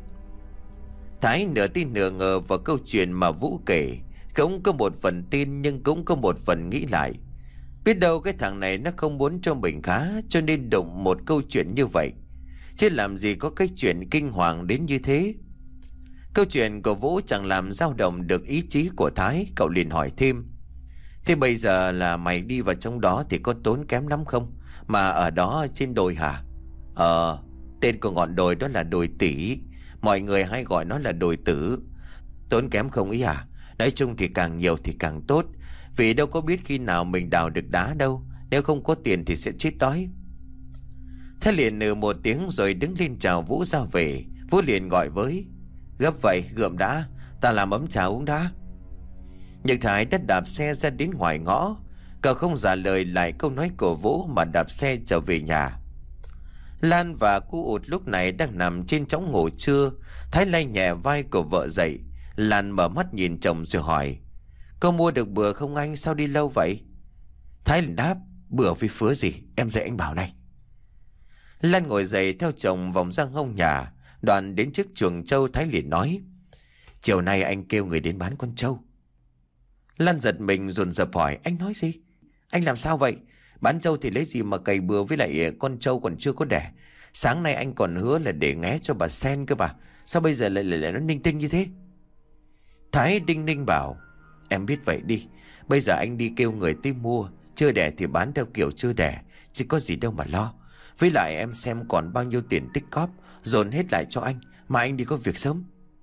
Thái nửa tin nửa ngờ vào câu chuyện mà Vũ kể. Cũng có một phần tin nhưng cũng có một phần nghĩ lại. Biết đâu cái thằng này nó không muốn cho mình khá, cho nên đụng một câu chuyện như vậy. Chứ làm gì có cái chuyện kinh hoàng đến như thế. Câu chuyện của Vũ chẳng làm dao động được ý chí của Thái. Cậu liền hỏi thêm: Thế bây giờ là mày đi vào trong đó thì có tốn kém lắm không? Mà ở đó trên đồi hả? Ờ, tên của ngọn đồi đó là đồi Tỷ. Mọi người hay gọi nó là đồi Tử. Tốn kém không ý à? Nói chung thì càng nhiều thì càng tốt, vì đâu có biết khi nào mình đào được đá đâu. Nếu không có tiền thì sẽ chết đói. Thế liền nừ một tiếng rồi đứng lên chào Vũ ra về. Vũ liền gọi với: Gấp vậy, gượm đã, ta làm ấm trà uống đã. Nhật Thái đã đạp xe ra đến ngoài ngõ. Cậu không trả lời lại câu nói của Vũ mà đạp xe trở về nhà. Lan và cu Ụt lúc này đang nằm trên chõng ngủ trưa. Thái lay nhẹ vai của vợ dậy. Lan mở mắt nhìn chồng rồi hỏi: Có mua được bữa không anh, sao đi lâu vậy? Thái liền đáp: Bữa với phứa gì, em dạy anh bảo này. Lan ngồi dậy theo chồng vòng ra hông nhà. Đoạn đến trước chuồng trâu, Thái liền nói: Chiều nay anh kêu người đến bán con trâu. Lan giật mình dồn dập hỏi: Anh nói gì? Anh làm sao vậy? Bán trâu thì lấy gì mà cày bừa với lại con trâu còn chưa có đẻ? Sáng nay anh còn hứa là để nghé cho bà Sen cơ bà. Sao bây giờ lại lại, lại nó ninh tinh như thế? Thái đinh ninh bảo: Em biết vậy đi. Bây giờ anh đi kêu người tới mua. Chưa đẻ thì bán theo kiểu chưa đẻ, chứ có gì đâu mà lo. Với lại em xem còn bao nhiêu tiền tích cóp, dồn hết lại cho anh, mà anh đi có việc sớm.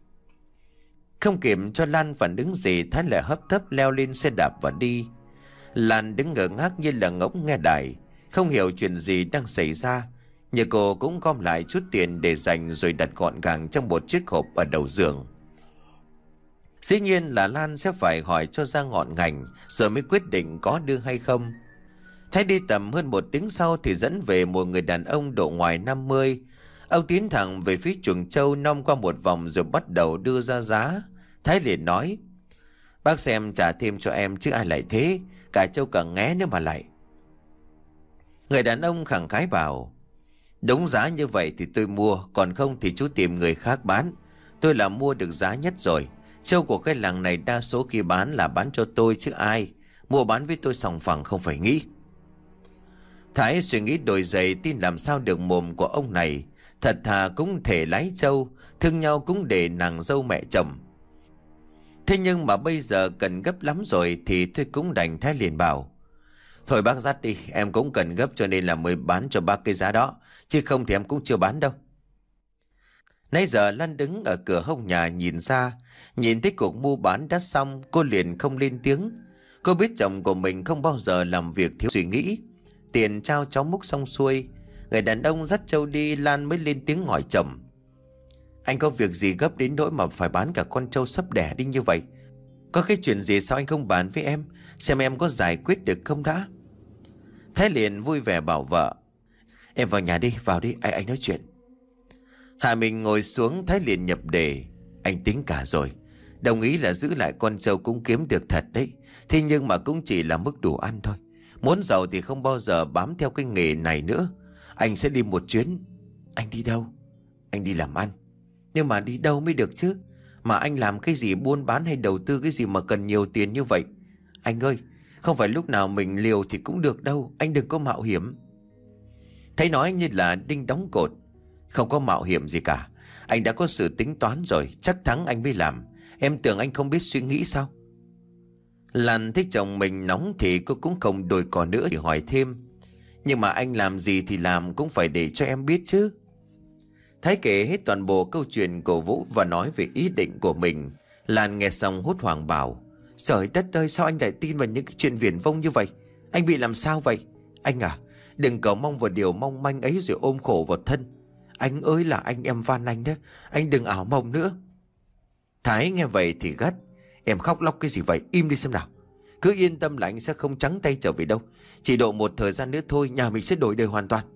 Không kịp cho Lan phản ứng gì, Thái lại hấp tấp leo lên xe đạp và đi. Lan đứng ngơ ngác như là ngỗng nghe đài, không hiểu chuyện gì đang xảy ra. Nhà cô cũng gom lại chút tiền để dành rồi đặt gọn gàng trong một chiếc hộp ở đầu giường. Dĩ nhiên là Lan sẽ phải hỏi cho ra ngọn ngành rồi mới quyết định có đưa hay không. Thái đi tầm hơn một tiếng sau thì dẫn về một người đàn ông độ ngoài năm mươi. Ông tiến thẳng về phía chuồng trâu, nom qua một vòng rồi bắt đầu đưa ra giá. Thái liền nói: Bác xem trả thêm cho em chứ ai lại thế, cả trâu cả nghé nữa mà lại. Người đàn ông khẳng khái bảo: Đúng giá như vậy thì tôi mua, còn không thì chú tìm người khác bán. Tôi là mua được giá nhất rồi. Trâu của cái làng này đa số khi bán là bán cho tôi chứ ai. Mua bán với tôi sòng phẳng không phải nghĩ. Thái suy nghĩ đổi giày, tin làm sao được mồm của ông này. Thật thà cũng thể lái trâu, thương nhau cũng để nàng dâu mẹ chồng. Thế nhưng mà bây giờ cần gấp lắm rồi thì thôi cũng đành. Thái liền bảo: Thôi bác dắt đi, em cũng cần gấp cho nên là mới bán cho bác cái giá đó, chứ không thì em cũng chưa bán đâu. Nãy giờ Lan đứng ở cửa hông nhà nhìn ra, nhìn thấy cuộc mua bán đã xong, cô liền không lên tiếng. Cô biết chồng của mình không bao giờ làm việc thiếu suy nghĩ. Tiền trao cháu múc xong xuôi, người đàn ông dắt trâu đi, Lan mới lên tiếng hỏi chồng: Anh có việc gì gấp đến nỗi mà phải bán cả con trâu sắp đẻ đi như vậy? Có cái chuyện gì sao anh không bàn với em, xem em có giải quyết được không đã? Thái liền vui vẻ bảo vợ: Em vào nhà đi, vào đi, anh, anh nói chuyện. Hạ mình ngồi xuống, Thái liền nhập đề: Anh tính cả rồi. Đồng ý là giữ lại con trâu cũng kiếm được thật đấy. Thế nhưng mà cũng chỉ là mức đủ ăn thôi. Muốn giàu thì không bao giờ bám theo cái nghề này nữa. Anh sẽ đi một chuyến. Anh đi đâu? Anh đi làm ăn. Nhưng mà đi đâu mới được chứ? Mà anh làm cái gì, buôn bán hay đầu tư cái gì mà cần nhiều tiền như vậy? Anh ơi, không phải lúc nào mình liều thì cũng được đâu. Anh đừng có mạo hiểm. Thấy nói như là đinh đóng cột. Không có mạo hiểm gì cả. Anh đã có sự tính toán rồi, chắc thắng anh mới làm. Em tưởng anh không biết suy nghĩ sao? Lan thấy chồng mình nóng thì cô cũng không đòi cò nữa thì hỏi thêm. Nhưng mà anh làm gì thì làm cũng phải để cho em biết chứ. Thái kể hết toàn bộ câu chuyện của Vũ và nói về ý định của mình. Lan nghe xong hốt hoảng bảo: Trời đất ơi, sao anh lại tin vào những cái chuyện viển vông như vậy? Anh bị làm sao vậy? Anh à, đừng cầu mong vào điều mong manh ấy rồi ôm khổ vào thân. Anh ơi là anh, em van anh đó, anh đừng ảo mộng nữa. Thái nghe vậy thì gắt: Em khóc lóc cái gì vậy, im đi xem nào. Cứ yên tâm là anh sẽ không trắng tay trở về đâu. Chỉ độ một thời gian nữa thôi, nhà mình sẽ đổi đời hoàn toàn.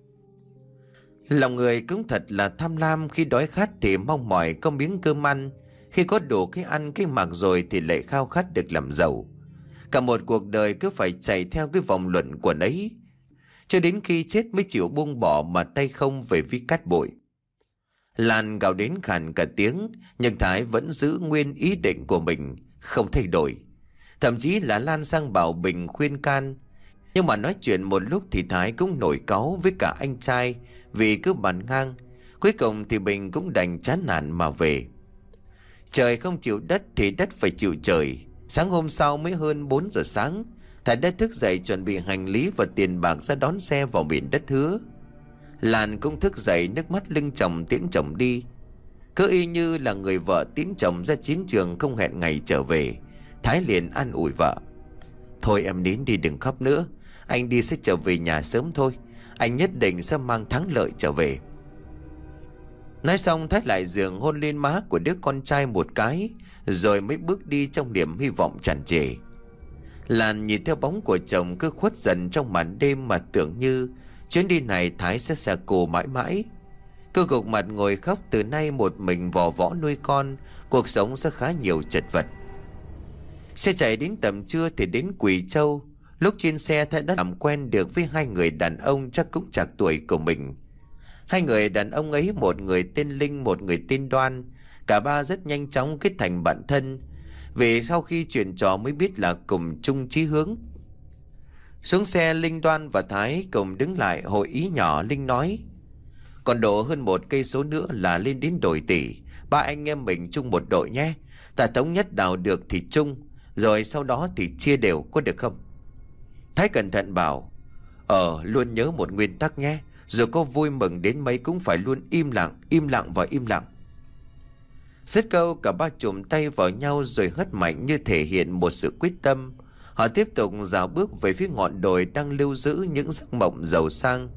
Lòng người cũng thật là tham lam, khi đói khát thì mong mỏi có miếng cơm ăn, khi có đủ cái ăn cái mặc rồi thì lại khao khát được làm giàu. Cả một cuộc đời cứ phải chạy theo cái vòng luẩn quẩn ấy, cho đến khi chết mới chịu buông bỏ mà tay không về phía cát bụi. Lan gào đến khàn cả tiếng, nhưng Thái vẫn giữ nguyên ý định của mình, không thay đổi. Thậm chí là Lan sang bảo Bình khuyên can. Nhưng mà nói chuyện một lúc thì Thái cũng nổi cáu với cả anh trai vì cứ bàn ngang. Cuối cùng thì Bình cũng đành chán nản mà về. Trời không chịu đất thì đất phải chịu trời. Sáng hôm sau mới hơn bốn giờ sáng, Thái đã thức dậy chuẩn bị hành lý và tiền bạc ra đón xe vào miền đất hứa. Lan cũng thức dậy, nước mắt lưng chồng tiễn chồng đi. Cứ y như là người vợ tiễn chồng ra chiến trường không hẹn ngày trở về. Thái liền an ủi vợ: Thôi em nín đi, đừng khóc nữa. Anh đi sẽ trở về nhà sớm thôi. Anh nhất định sẽ mang thắng lợi trở về. Nói xong Thái lại giường hôn lên má của đứa con trai một cái, rồi mới bước đi trong niềm hy vọng tràn trề. Lan nhìn theo bóng của chồng cứ khuất dần trong màn đêm mà tưởng như chuyến đi này Thái sẽ xa cô mãi mãi. Cô gục mặt ngồi khóc, từ nay một mình vò võ nuôi con, cuộc sống sẽ khá nhiều chật vật. Xe chạy đến tầm trưa thì đến Quỳ Châu. Lúc trên xe Thái đã làm quen được với hai người đàn ông chắc cũng chạc tuổi của mình. Hai người đàn ông ấy, một người tên Linh, một người tên Đoan. Cả ba rất nhanh chóng kết thành bạn thân, vì sau khi chuyện trò mới biết là cùng chung chí hướng. Xuống xe, Linh, Đoan và Thái cùng đứng lại hội ý nhỏ. Linh nói: Còn độ hơn một cây số nữa là lên đến đồi tỷ. Ba anh em mình chung một đội nhé. Ta thống nhất đào được thì chung, rồi sau đó thì chia đều, có được không? Thái cẩn thận bảo: Ờ, luôn nhớ một nguyên tắc nhé. Dù có vui mừng đến mấy cũng phải luôn im lặng, im lặng và im lặng. Dứt câu, cả ba chụm tay vào nhau rồi hất mạnh như thể hiện một sự quyết tâm. Họ tiếp tục dạo bước về phía ngọn đồi đang lưu giữ những giấc mộng giàu sang.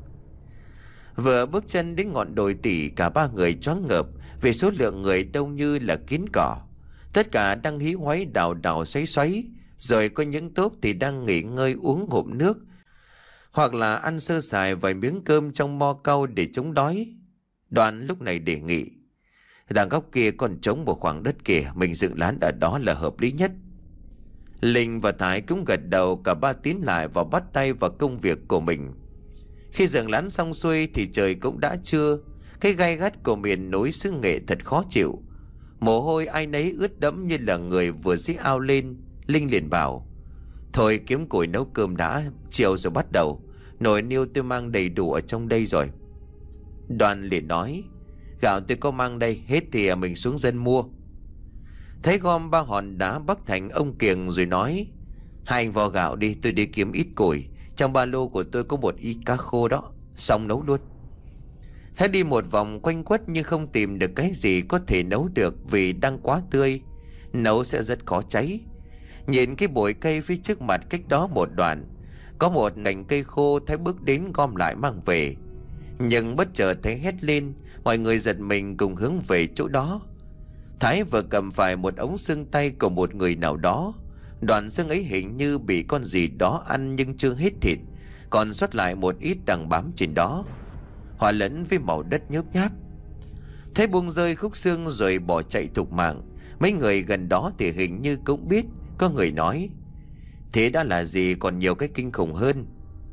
Vừa bước chân đến ngọn đồi tỷ, cả ba người choáng ngợp vì số lượng người đông như là kiến cỏ. Tất cả đang hí hoáy đào đào xoáy xoáy, rồi có những tốp thì đang nghỉ ngơi uống ngụm nước, hoặc là ăn sơ sài vài miếng cơm trong mo cau để chống đói. Đoàn lúc này đề nghị: Đằng góc kia còn trống một khoảng đất kìa, mình dựng lán ở đó là hợp lý nhất. Linh và Thái cũng gật đầu, cả ba tiến lại và bắt tay vào công việc của mình. Khi dựng lán xong xuôi thì trời cũng đã trưa. Cái gai gắt của miền núi xứ Nghệ thật khó chịu. Mồ hôi ai nấy ướt đẫm như là người vừa dí ao lên. Linh liền bảo: Thôi kiếm củi nấu cơm đã, chiều rồi bắt đầu. Nồi niêu tôi mang đầy đủ ở trong đây rồi. Đoàn liền nói: Gạo tôi có mang đây, hết thì mình xuống dân mua. Thấy gom ba hòn đá bắc thành ông Kiềng rồi nói: Hai anh vo gạo đi, tôi đi kiếm ít củi. Trong ba lô của tôi có một ít cá khô đó, xong nấu luôn. Thái đi một vòng quanh quất nhưng không tìm được cái gì có thể nấu được vì đang quá tươi, nấu sẽ rất khó cháy. Nhìn cái bụi cây phía trước mặt cách đó một đoạn, có một nhành cây khô. Thái bước đến gom lại mang về, nhưng bất chợt thấy hét lên. Mọi người giật mình cùng hướng về chỗ đó. Thái vừa cầm phải một ống xương tay của một người nào đó. Đoạn xương ấy hình như bị con gì đó ăn nhưng chưa hết thịt, còn sót lại một ít đang bám trên đó, hòa lẫn với màu đất nhớp nháp. Thấy buông rơi khúc xương rồi bỏ chạy thục mạng. Mấy người gần đó thì hình như cũng biết. Có người nói: Thế đã là gì, còn nhiều cái kinh khủng hơn.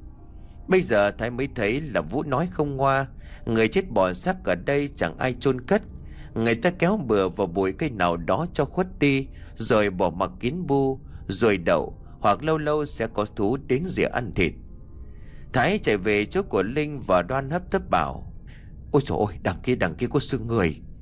Bây giờ Thái mới thấy là Vũ nói không ngoa. Người chết bỏ xác ở đây chẳng ai chôn cất. Người ta kéo bừa vào bụi cây nào đó cho khuất đi, rồi bỏ mặc kín bu, rồi đậu, hoặc lâu lâu sẽ có thú đến rỉa ăn thịt. Thái chạy về chỗ của Linh và Đoan hấp tấp bảo: Ôi trời ơi, đằng kia đằng kia có xương người.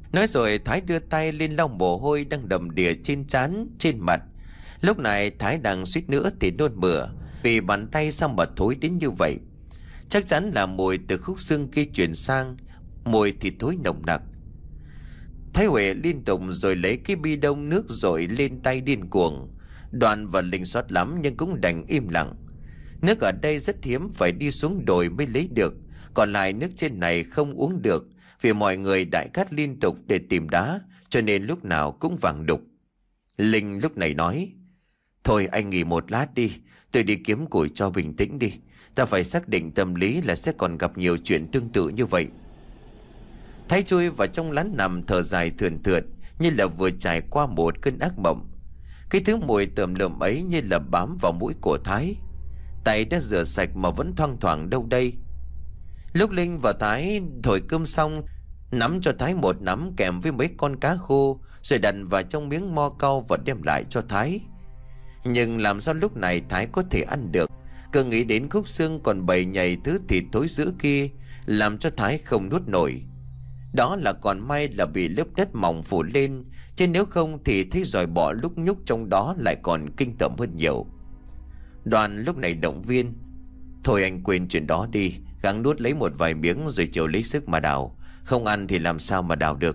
Nói rồi Thái đưa tay lên lau mồ hôi đang đầm đìa trên trán, trên mặt. Lúc này Thái đang suýt nữa thì nôn mửa, vì bàn tay sao mà thối đến như vậy. Chắc chắn là mùi từ khúc xương kia chuyển sang, mùi thịt thối nồng nặc. Thái Huệ liên tục rồi lấy cái bi đông nước dội lên tay điên cuồng. Đoàn và Linh xót lắm nhưng cũng đành im lặng. Nước ở đây rất hiếm, phải đi xuống đồi mới lấy được. Còn lại nước trên này không uống được, vì mọi người đại cát liên tục để tìm đá, cho nên lúc nào cũng vàng đục. Linh lúc này nói: Thôi anh nghỉ một lát đi, tôi đi kiếm củi cho bình tĩnh đi. Ta phải xác định tâm lý là sẽ còn gặp nhiều chuyện tương tự như vậy. Thái chui vào trong lán nằm thở dài thườn thượt, như là vừa trải qua một cơn ác mộng. Cái thứ mùi tởm lợm ấy như là bám vào mũi của Thái. Tay đã rửa sạch mà vẫn thoang thoảng đâu đây. Lúc Linh và Thái thổi cơm xong, nắm cho Thái một nắm kèm với mấy con cá khô, rồi đặt vào trong miếng mo cau và đem lại cho Thái. Nhưng làm sao lúc này Thái có thể ăn được? Cứ nghĩ đến khúc xương còn bầy nhầy thứ thịt thối dữ kia, làm cho Thái không nuốt nổi. Đó là còn may là bị lớp đất mỏng phủ lên, chứ nếu không thì thấy giòi bọ lúc nhúc trong đó lại còn kinh tởm hơn nhiều. Đoàn lúc này động viên: Thôi anh quên chuyện đó đi, gắng nuốt lấy một vài miếng rồi chiều lấy sức mà đào. Không ăn thì làm sao mà đào được.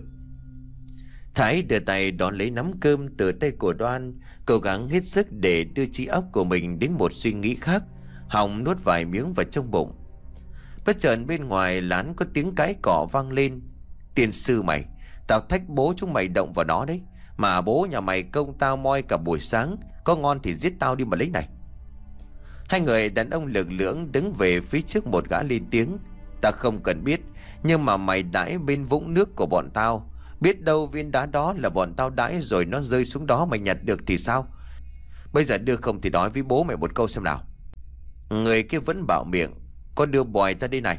Thái đưa tay đón lấy nắm cơm từ tay của Đoan, cố gắng hết sức để đưa trí óc của mình đến một suy nghĩ khác, hòng nuốt vài miếng vào trong bụng. Bất chợt bên ngoài lán có tiếng cãi cọ vang lên: Tiên sư mày, tao thách bố chúng mày động vào nó đấy, mà bố nhà mày công tao moi cả buổi sáng, có ngon thì giết tao đi mà lấy này. Hai người đàn ông lực lưỡng đứng về phía trước một gã lên tiếng: Ta không cần biết, nhưng mà mày đãi bên vũng nước của bọn tao, biết đâu viên đá đó là bọn tao đãi rồi nó rơi xuống đó mày nhặt được thì sao? Bây giờ đưa không thì nói với bố mày một câu xem nào. Người kia vẫn bảo miệng: Con đưa bòi ta đây này.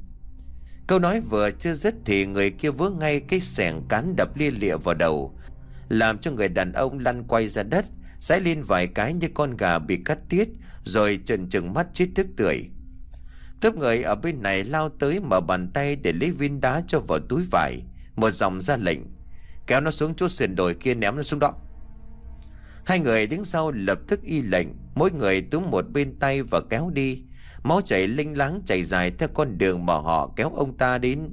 Câu nói vừa chưa dứt thì người kia vớ ngay cái xẻng cán đập lia lịa vào đầu, làm cho người đàn ông lăn quay ra đất, giãy lên vài cái như con gà bị cắt tiết, rồi trợn trừng mắt chết tức tưởi. Tớp người ở bên này lao tới mở bàn tay để lấy viên đá cho vào túi vải, một dòng ra lệnh: Kéo nó xuống chỗ sườn đồi kia, ném nó xuống đó. Hai người đứng sau lập tức y lệnh, mỗi người túm một bên tay và kéo đi. Máu chảy linh láng chảy dài theo con đường mà họ kéo ông ta đến.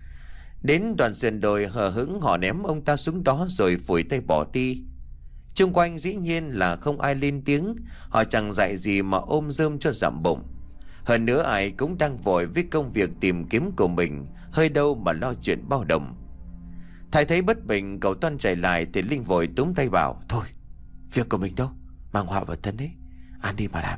Đến đoạn sườn đồi hờ hững, họ ném ông ta xuống đó rồi phủi tay bỏ đi. Chung quanh dĩ nhiên là không ai lên tiếng, họ chẳng dạy gì mà ôm rơm cho dặm bụng. Hơn nữa ai cũng đang vội với công việc tìm kiếm của mình, hơi đâu mà lo chuyện bao đồng. Thái thấy bất bình, cậu toan chạy lại thì Linh vội túm tay bảo: Thôi, việc của mình đâu, mang họa vào thân ấy, ăn đi mà làm.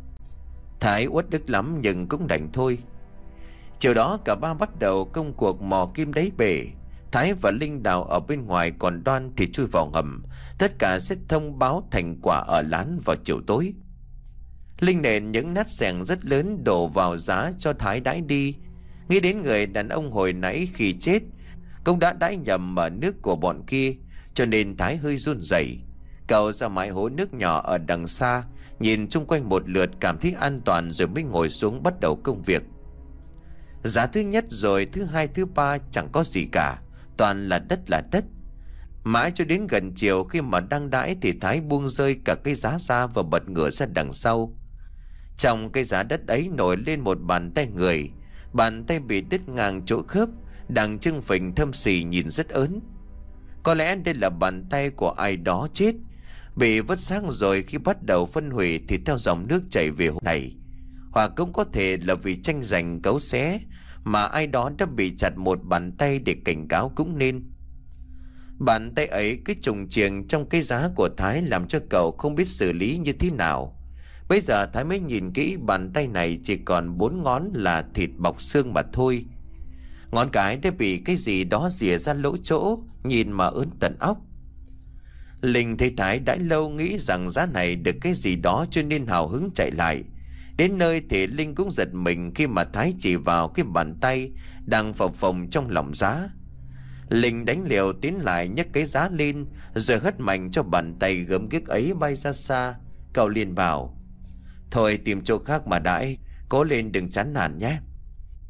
Thái uất ức lắm nhưng cũng đành thôi. Chiều đó cả ba bắt đầu công cuộc mò kim đáy bể. Thái và Linh đào ở bên ngoài, còn Đoan thì chui vào ngầm. Tất cả sẽ thông báo thành quả ở lán vào chiều tối. Linh nện những nát xẻng rất lớn đổ vào giá cho Thái đãi đi. Nghĩ đến người đàn ông hồi nãy khi chết cũng đã đãi nhầm ở nước của bọn kia, cho nên Thái hơi run rẩy. Cậu ra mái hố nước nhỏ ở đằng xa, nhìn chung quanh một lượt cảm thấy an toàn rồi mới ngồi xuống bắt đầu công việc. Giá thứ nhất rồi thứ hai thứ ba chẳng có gì cả, toàn là đất là đất. Mãi cho đến gần chiều khi mà đang đãi thì Thái buông rơi cả cái giá ra và bật ngửa ra đằng sau. Trong cái giá đất ấy nổi lên một bàn tay người, bàn tay bị đứt ngang chỗ khớp, đang trưng phình thâm xì nhìn rất ớn. Có lẽ đây là bàn tay của ai đó chết, bị vứt xác rồi khi bắt đầu phân hủy thì theo dòng nước chảy về hồ này. Hoặc cũng có thể là vì tranh giành cấu xé mà ai đó đã bị chặt một bàn tay để cảnh cáo cũng nên. Bàn tay ấy cứ trùng chiềng trong cái giá của Thái làm cho cậu không biết xử lý như thế nào. Bây giờ Thái mới nhìn kỹ, bàn tay này chỉ còn bốn ngón là thịt bọc xương mà thôi. Ngón cái đã bị cái gì đó rỉa ra lỗ chỗ, nhìn mà ớn tận óc. Linh thấy Thái đã lâu nghĩ rằng giá này được cái gì đó cho nên hào hứng chạy lại. Đến nơi thì Linh cũng giật mình khi mà Thái chỉ vào cái bàn tay đang phập phồng trong lòng giá. Linh đánh liều tiến lại nhấc cái giá lên rồi hất mạnh cho bàn tay gớm ghiếc ấy bay ra xa. Cậu liền bảo: Thôi tìm chỗ khác mà đãi, cố lên đừng chán nản nhé.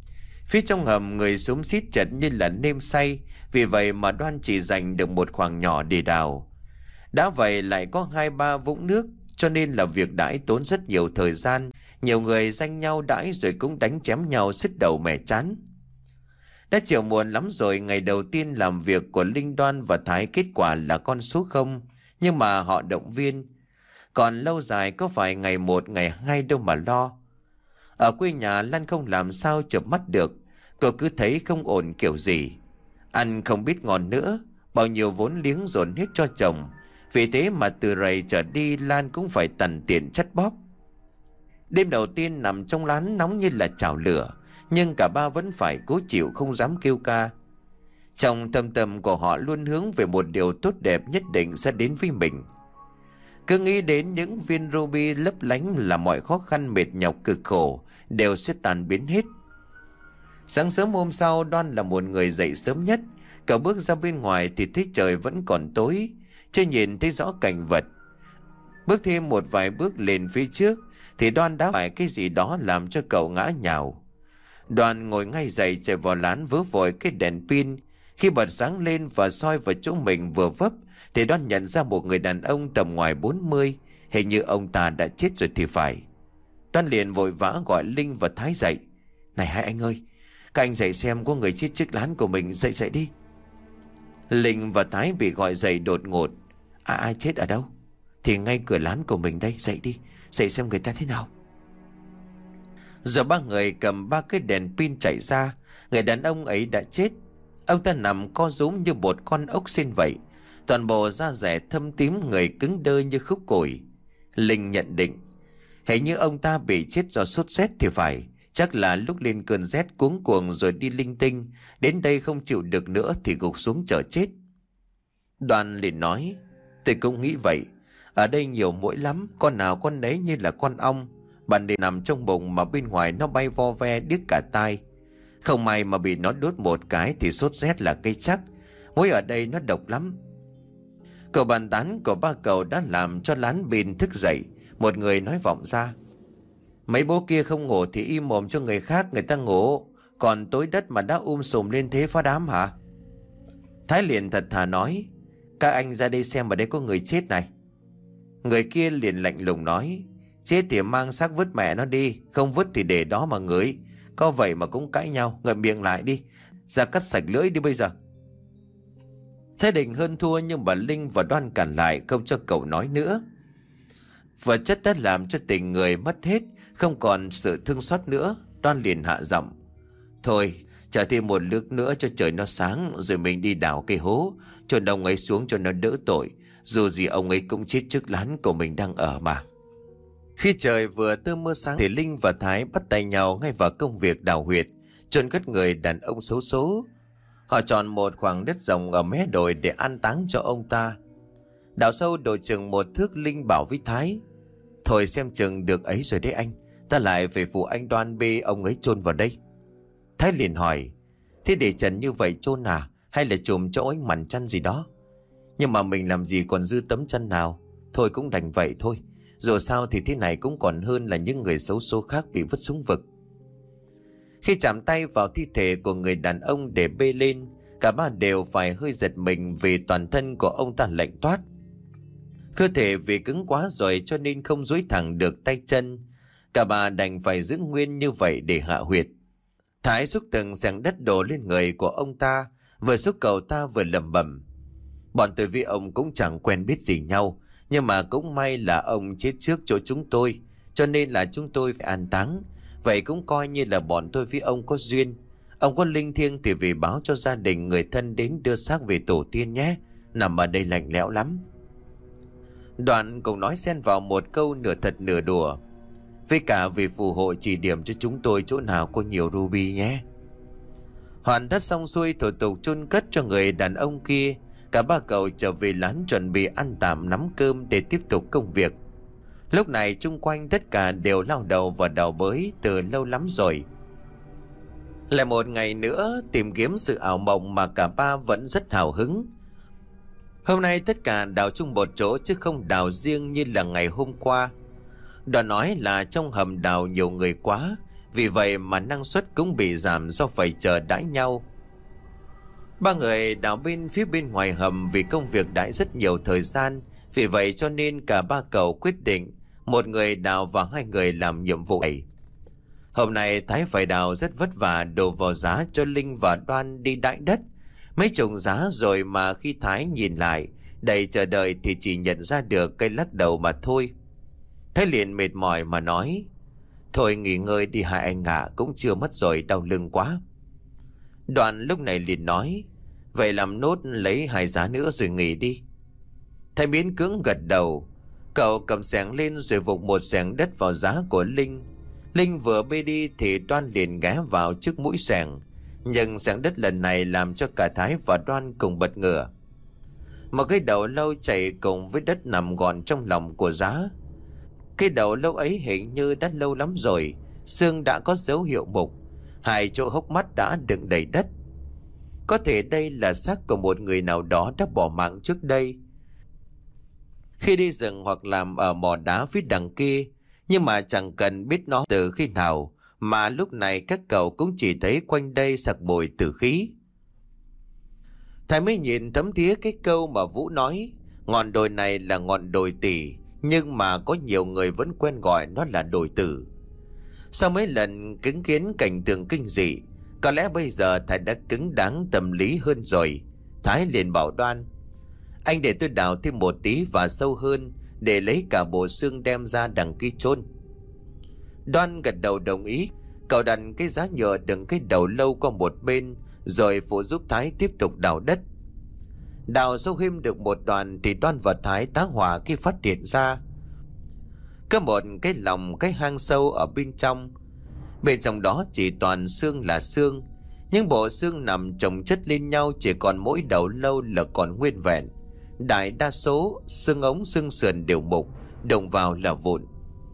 Phía trong hầm người xúm xít chật như là nêm say, vì vậy mà Đoan chỉ dành được một khoảng nhỏ để đào. Đã vậy lại có hai ba vũng nước, cho nên là việc đãi tốn rất nhiều thời gian. Nhiều người danh nhau đãi rồi cũng đánh chém nhau sứt đầu mẻ chán. Đã chiều muộn lắm rồi, ngày đầu tiên làm việc của Linh, Đoan và Thái kết quả là con số không. Nhưng mà họ động viên. Còn lâu dài có phải ngày một ngày hai đâu mà lo. Ở quê nhà Lan không làm sao chợp mắt được. Cô cứ thấy không ổn kiểu gì. Ăn không biết ngon nữa, bao nhiêu vốn liếng dồn hết cho chồng. Vì thế mà từ rày trở đi Lan cũng phải tằn tiền chắt bóp. Đêm đầu tiên nằm trong lán nóng như là chảo lửa, nhưng cả ba vẫn phải cố chịu không dám kêu ca. Trong thâm tâm của họ luôn hướng về một điều tốt đẹp nhất định sẽ đến với mình. Cứ nghĩ đến những viên ruby lấp lánh là mọi khó khăn mệt nhọc cực khổ đều sẽ tan biến hết. Sáng sớm hôm sau, Đoan là một người dậy sớm nhất. Cậu bước ra bên ngoài thì thấy trời vẫn còn tối, chưa nhìn thấy rõ cảnh vật. Bước thêm một vài bước lên phía trước thì Đoan đá phải cái gì đó làm cho cậu ngã nhào. Đoan ngồi ngay dậy chạy vào lán vớ vội cái đèn pin. Khi bật sáng lên và soi vào chỗ mình vừa vấp thì Đoan nhận ra một người đàn ông tầm ngoài bốn mươi. Hình như ông ta đã chết rồi thì phải. Đoan liền vội vã gọi Linh và Thái dậy. Này hai anh ơi, các anh dậy xem có người chết trước lán của mình, dậy dậy đi. Linh và Thái bị gọi dậy đột ngột. À, ai chết ở đâu? Thì ngay cửa lán của mình đây, dậy đi, dậy xem người ta thế nào. Giờ ba người cầm ba cái đèn pin chạy ra. Người đàn ông ấy đã chết. Ông ta nằm co rúm như một con ốc sên vậy. Toàn bộ da rẻ thâm tím, người cứng đơ như khúc củi. Linh nhận định hình như ông ta bị chết do sốt rét thì phải. Chắc là lúc lên cơn rét cuống cuồng rồi đi linh tinh, đến đây không chịu được nữa thì gục xuống chờ chết. Đoàn liền nói, tôi cũng nghĩ vậy. Ở đây nhiều muỗi lắm, con nào con nấy như là con ong. Bạn để nằm trong bụng mà bên ngoài nó bay vo ve điếc cả tai. Không may mà bị nó đốt một cái thì sốt rét là cây chắc. Muỗi ở đây nó độc lắm. Cậu bàn tán của ba cậu đã làm cho lán pin thức dậy. Một người nói vọng ra, mấy bố kia không ngủ thì im mồm cho người khác người ta ngủ. Còn tối đất mà đã um sùm lên thế phá đám hả? Thái liền thật thà nói, các anh ra đây xem ở đây có người chết này. Người kia liền lạnh lùng nói, chết thì mang xác vứt mẹ nó đi, không vứt thì để đó mà ngửi. Có vậy mà cũng cãi nhau, ngậm miệng lại đi, ra cắt sạch lưỡi đi bây giờ. Thế định hơn thua nhưng bà Linh và Đoan cản lại không cho cậu nói nữa. Vật chất đã làm cho tình người mất hết, không còn sự thương xót nữa. Đoan liền hạ giọng, thôi trả thêm một nước nữa cho trời nó sáng, rồi mình đi đào cây hố chôn ông ấy xuống cho nó đỡ tội. Dù gì ông ấy cũng chết trước lán của mình đang ở mà. Khi trời vừa tơ mưa sáng thì Linh và Thái bắt tay nhau ngay vào công việc đào huyệt, chôn cất người đàn ông xấu số. Họ chọn một khoảng đất rộng ở mé đồi để an táng cho ông ta. Đào sâu độ chừng một thước, Linh bảo với Thái, thôi xem chừng được ấy rồi đấy anh, ta lại phải phụ anh Đoan bê ông ấy chôn vào đây. Thái liền hỏi, thế để trần như vậy chôn à, hay là chùm cho ấy màn chăn gì đó? Nhưng mà mình làm gì còn dư tấm chăn nào, thôi cũng đành vậy thôi. Dù sao thì thế này cũng còn hơn là những người xấu số khác bị vứt xuống vực. Khi chạm tay vào thi thể của người đàn ông để bê lên, cả ba đều phải hơi giật mình vì toàn thân của ông ta lạnh toát. Cơ thể vì cứng quá rồi cho nên không duỗi thẳng được tay chân. Cả ba đành phải giữ nguyên như vậy để hạ huyệt. Thái xúc từng xẻng đất đổ lên người của ông ta, vừa xúc cậu ta vừa lẩm bẩm, bọn tôi với ông cũng chẳng quen biết gì nhau, nhưng mà cũng may là ông chết trước chỗ chúng tôi, cho nên là chúng tôi phải an táng. Vậy cũng coi như là bọn tôi với ông có duyên. Ông có linh thiêng thì vì báo cho gia đình người thân đến đưa xác về tổ tiên nhé, nằm ở đây lạnh lẽo lắm. Đoạn cũng nói xen vào một câu nửa thật nửa đùa, với cả vì phù hộ chỉ điểm cho chúng tôi chỗ nào có nhiều ruby nhé. Hoàn tất xong xuôi thủ tục chôn cất cho người đàn ông kia, cả ba cậu trở về lán chuẩn bị ăn tạm nắm cơm để tiếp tục công việc. Lúc này chung quanh tất cả đều lao đầu vào đào bới từ lâu lắm rồi. Lại một ngày nữa tìm kiếm sự ảo mộng mà cả ba vẫn rất hào hứng. Hôm nay tất cả đào chung một chỗ chứ không đào riêng như là ngày hôm qua. Đó nói là trong hầm đào nhiều người quá, Vì vậy mà năng suất cũng bị giảm do phải chờ đãi nhau. Ba người đào bên phía bên ngoài hầm vì công việc đãi rất nhiều thời gian. Vì vậy cho nên cả ba cậu quyết định một người đào và hai người làm nhiệm vụ này. Hôm nay Thái phải đào rất vất vả, đổ vào giá cho Linh và Đoan đi đãi đất. Mấy chục giá rồi mà khi Thái nhìn lại đầy chờ đợi thì chỉ nhận ra được cây lắc đầu mà thôi. Thái liền mệt mỏi mà nói: Thôi nghỉ ngơi đi hai anh ạ, cũng chưa mất rồi, đau lưng quá. Đoan lúc này liền nói: Vậy làm nốt lấy hai giá nữa rồi nghỉ đi. Thái miễn cưỡng gật đầu. Cậu cầm xẻng lên rồi vụt một xẻng đất vào giá của Linh. Linh vừa bê đi thì Đoan liền ghé vào trước mũi xẻng. Nhưng xẻng đất lần này làm cho cả Thái và Đoan cùng bật ngửa. Một cái đầu lâu chảy cùng với đất nằm gọn trong lòng của giá. Cái đầu lâu ấy hình như đã lâu lắm rồi, xương đã có dấu hiệu mục, hai chỗ hốc mắt đã đựng đầy đất. Có thể đây là xác của một người nào đó đã bỏ mạng trước đây khi đi rừng hoặc làm ở mỏ đá phía đằng kia. Nhưng mà chẳng cần biết nó từ khi nào, mà lúc này các cậu cũng chỉ thấy quanh đây sặc mùi tử khí. Thái mới nhìn thấm thía cái câu mà Vũ nói: ngọn đồi này là ngọn đồi tỷ, nhưng mà có nhiều người vẫn quen gọi nó là đồi tử. Sau mấy lần chứng kiến cảnh tượng kinh dị, có lẽ bây giờ Thái đã cứng đáng tâm lý hơn rồi. Thái liền bảo Đoan: Anh để tôi đào thêm một tí và sâu hơn, để lấy cả bộ xương đem ra đằng kia chôn. Đoan gật đầu đồng ý. Cậu đặt cái giá nhựa đựng cái đầu lâu qua một bên, rồi phụ giúp Thái tiếp tục đào đất. Đào sâu thêm được một đoạn thì Đoan và Thái tá hỏa khi phát hiện ra có một cái lòng cái hang sâu ở bên trong. Bên trong đó chỉ toàn xương là xương. Những bộ xương nằm chồng chất lên nhau, chỉ còn mỗi đầu lâu là còn nguyên vẹn. Đại đa số xương ống xương sườn đều mục, đồng vào là vụn.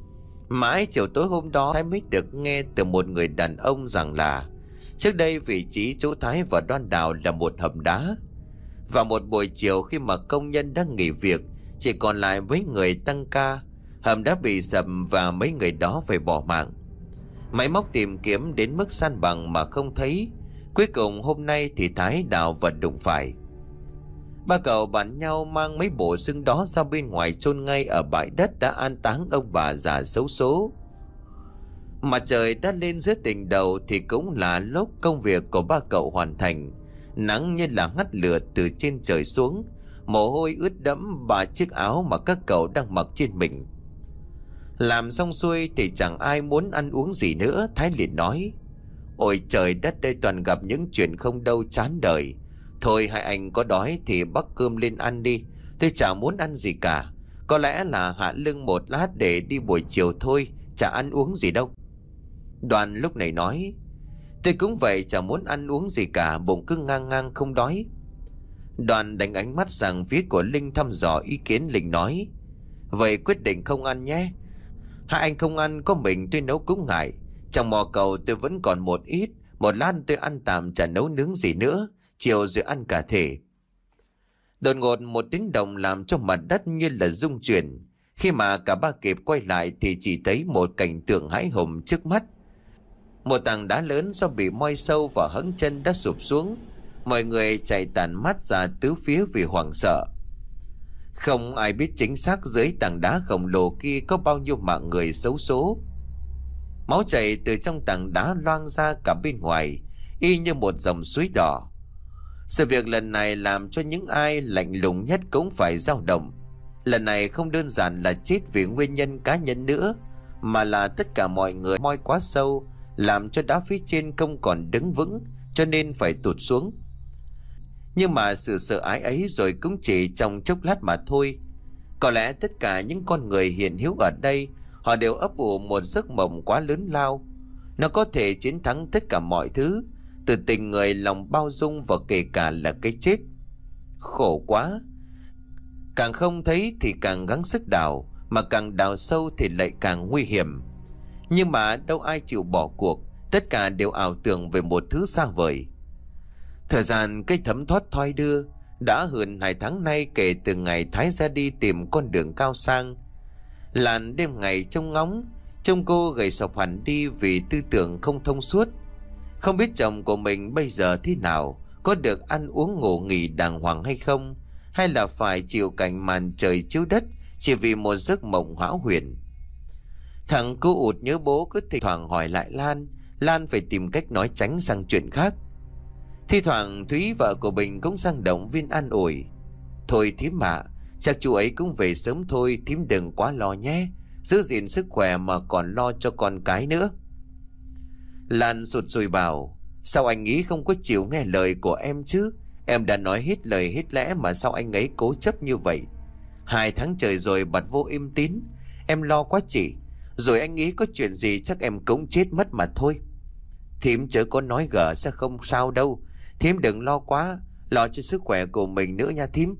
Mãi chiều tối hôm đó Thái mới được nghe từ một người đàn ông rằng là trước đây vị trí chỗ Thái và Đoan đào là một hầm đá. Và một buổi chiều khi mà công nhân đang nghỉ việc, chỉ còn lại mấy người tăng ca, hầm đã bị sập và mấy người đó phải bỏ mạng. Máy móc tìm kiếm đến mức san bằng mà không thấy. Cuối cùng hôm nay thì Thái đào và đụng phải. Ba cậu bàn nhau mang mấy bộ xương đó ra bên ngoài chôn ngay ở bãi đất đã an táng ông bà già xấu số. Mặt trời đã lên giữa đỉnh đầu thì cũng là lúc công việc của ba cậu hoàn thành. Nắng như là ngắt lửa từ trên trời xuống, mồ hôi ướt đẫm ba chiếc áo mà các cậu đang mặc trên mình. Làm xong xuôi thì chẳng ai muốn ăn uống gì nữa. Thái liền nói: Ôi trời đất, đây toàn gặp những chuyện không đâu, chán đời. Thôi hai anh có đói thì bắc cơm lên ăn đi, tôi chả muốn ăn gì cả. Có lẽ là hạ lưng một lát để đi buổi chiều thôi, chả ăn uống gì đâu. Đoàn lúc này nói: Tôi cũng vậy, chả muốn ăn uống gì cả, bụng cứ ngang ngang không đói. Đoàn đánh ánh mắt sang phía của Linh thăm dò ý kiến. Linh nói: Vậy quyết định không ăn nhé. Hai anh không ăn, có mình tôi nấu cũng ngại. Trong mò cầu tôi vẫn còn một ít, một lát tôi ăn tạm, chả nấu nướng gì nữa, chiều rồi ăn cả thể. Đột ngột một tiếng động làm cho mặt đất như là rung chuyển. Khi mà cả ba kịp quay lại thì chỉ thấy một cảnh tượng hãi hùng trước mắt. Một tảng đá lớn do bị moi sâu vào hẫng chân đã sụp xuống. Mọi người chạy tản mắt ra tứ phía vì hoảng sợ. Không ai biết chính xác dưới tảng đá khổng lồ kia có bao nhiêu mạng người xấu số. Máu chảy từ trong tảng đá loang ra cả bên ngoài, y như một dòng suối đỏ. Sự việc lần này làm cho những ai lạnh lùng nhất cũng phải dao động. Lần này không đơn giản là chết vì nguyên nhân cá nhân nữa, mà là tất cả mọi người moi quá sâu, làm cho đá phía trên không còn đứng vững, cho nên phải tụt xuống. Nhưng mà sự sợ ái ấy rồi cũng chỉ trong chốc lát mà thôi. Có lẽ tất cả những con người hiện hữu ở đây, họ đều ấp ủ một giấc mộng quá lớn lao. Nó có thể chiến thắng tất cả mọi thứ, từ tình người, lòng bao dung và kể cả là cái chết. Khổ quá. Càng không thấy thì càng gắng sức đào, mà càng đào sâu thì lại càng nguy hiểm. Nhưng mà đâu ai chịu bỏ cuộc, tất cả đều ảo tưởng về một thứ xa vời. Thời gian cây thấm thoát thoi đưa. Đã hơn hai tháng nay kể từ ngày Thái ra đi tìm con đường cao sang. Làn đêm ngày trông ngóng, Trông cô gầy sọc hẳn đi vì tư tưởng không thông suốt. Không biết chồng của mình bây giờ thế nào, có được ăn uống ngủ nghỉ đàng hoàng hay không, hay là phải chịu cảnh màn trời chiếu đất chỉ vì một giấc mộng hão huyền. Thằng cu ụt nhớ bố cứ thỉnh thoảng hỏi lại Lan. Lan phải tìm cách nói tránh sang chuyện khác. Thi thoảng Thúy vợ của Bình cũng sang động viên an ủi. Thôi thím ạ, chắc chú ấy cũng về sớm thôi, thím đừng quá lo nhé. Giữ gìn sức khỏe mà còn lo cho con cái nữa. Lan sụt sùi bảo, sao anh nghĩ không có chịu nghe lời của em chứ? Em đã nói hết lời hết lẽ mà sao anh ấy cố chấp như vậy? Hai tháng trời rồi bật vô im tín. Em lo quá chị. Rồi anh nghĩ có chuyện gì chắc em cũng chết mất mà thôi. Thím chớ có nói gở sẽ không sao đâu. Thím đừng lo quá, lo cho sức khỏe của mình nữa nha thím.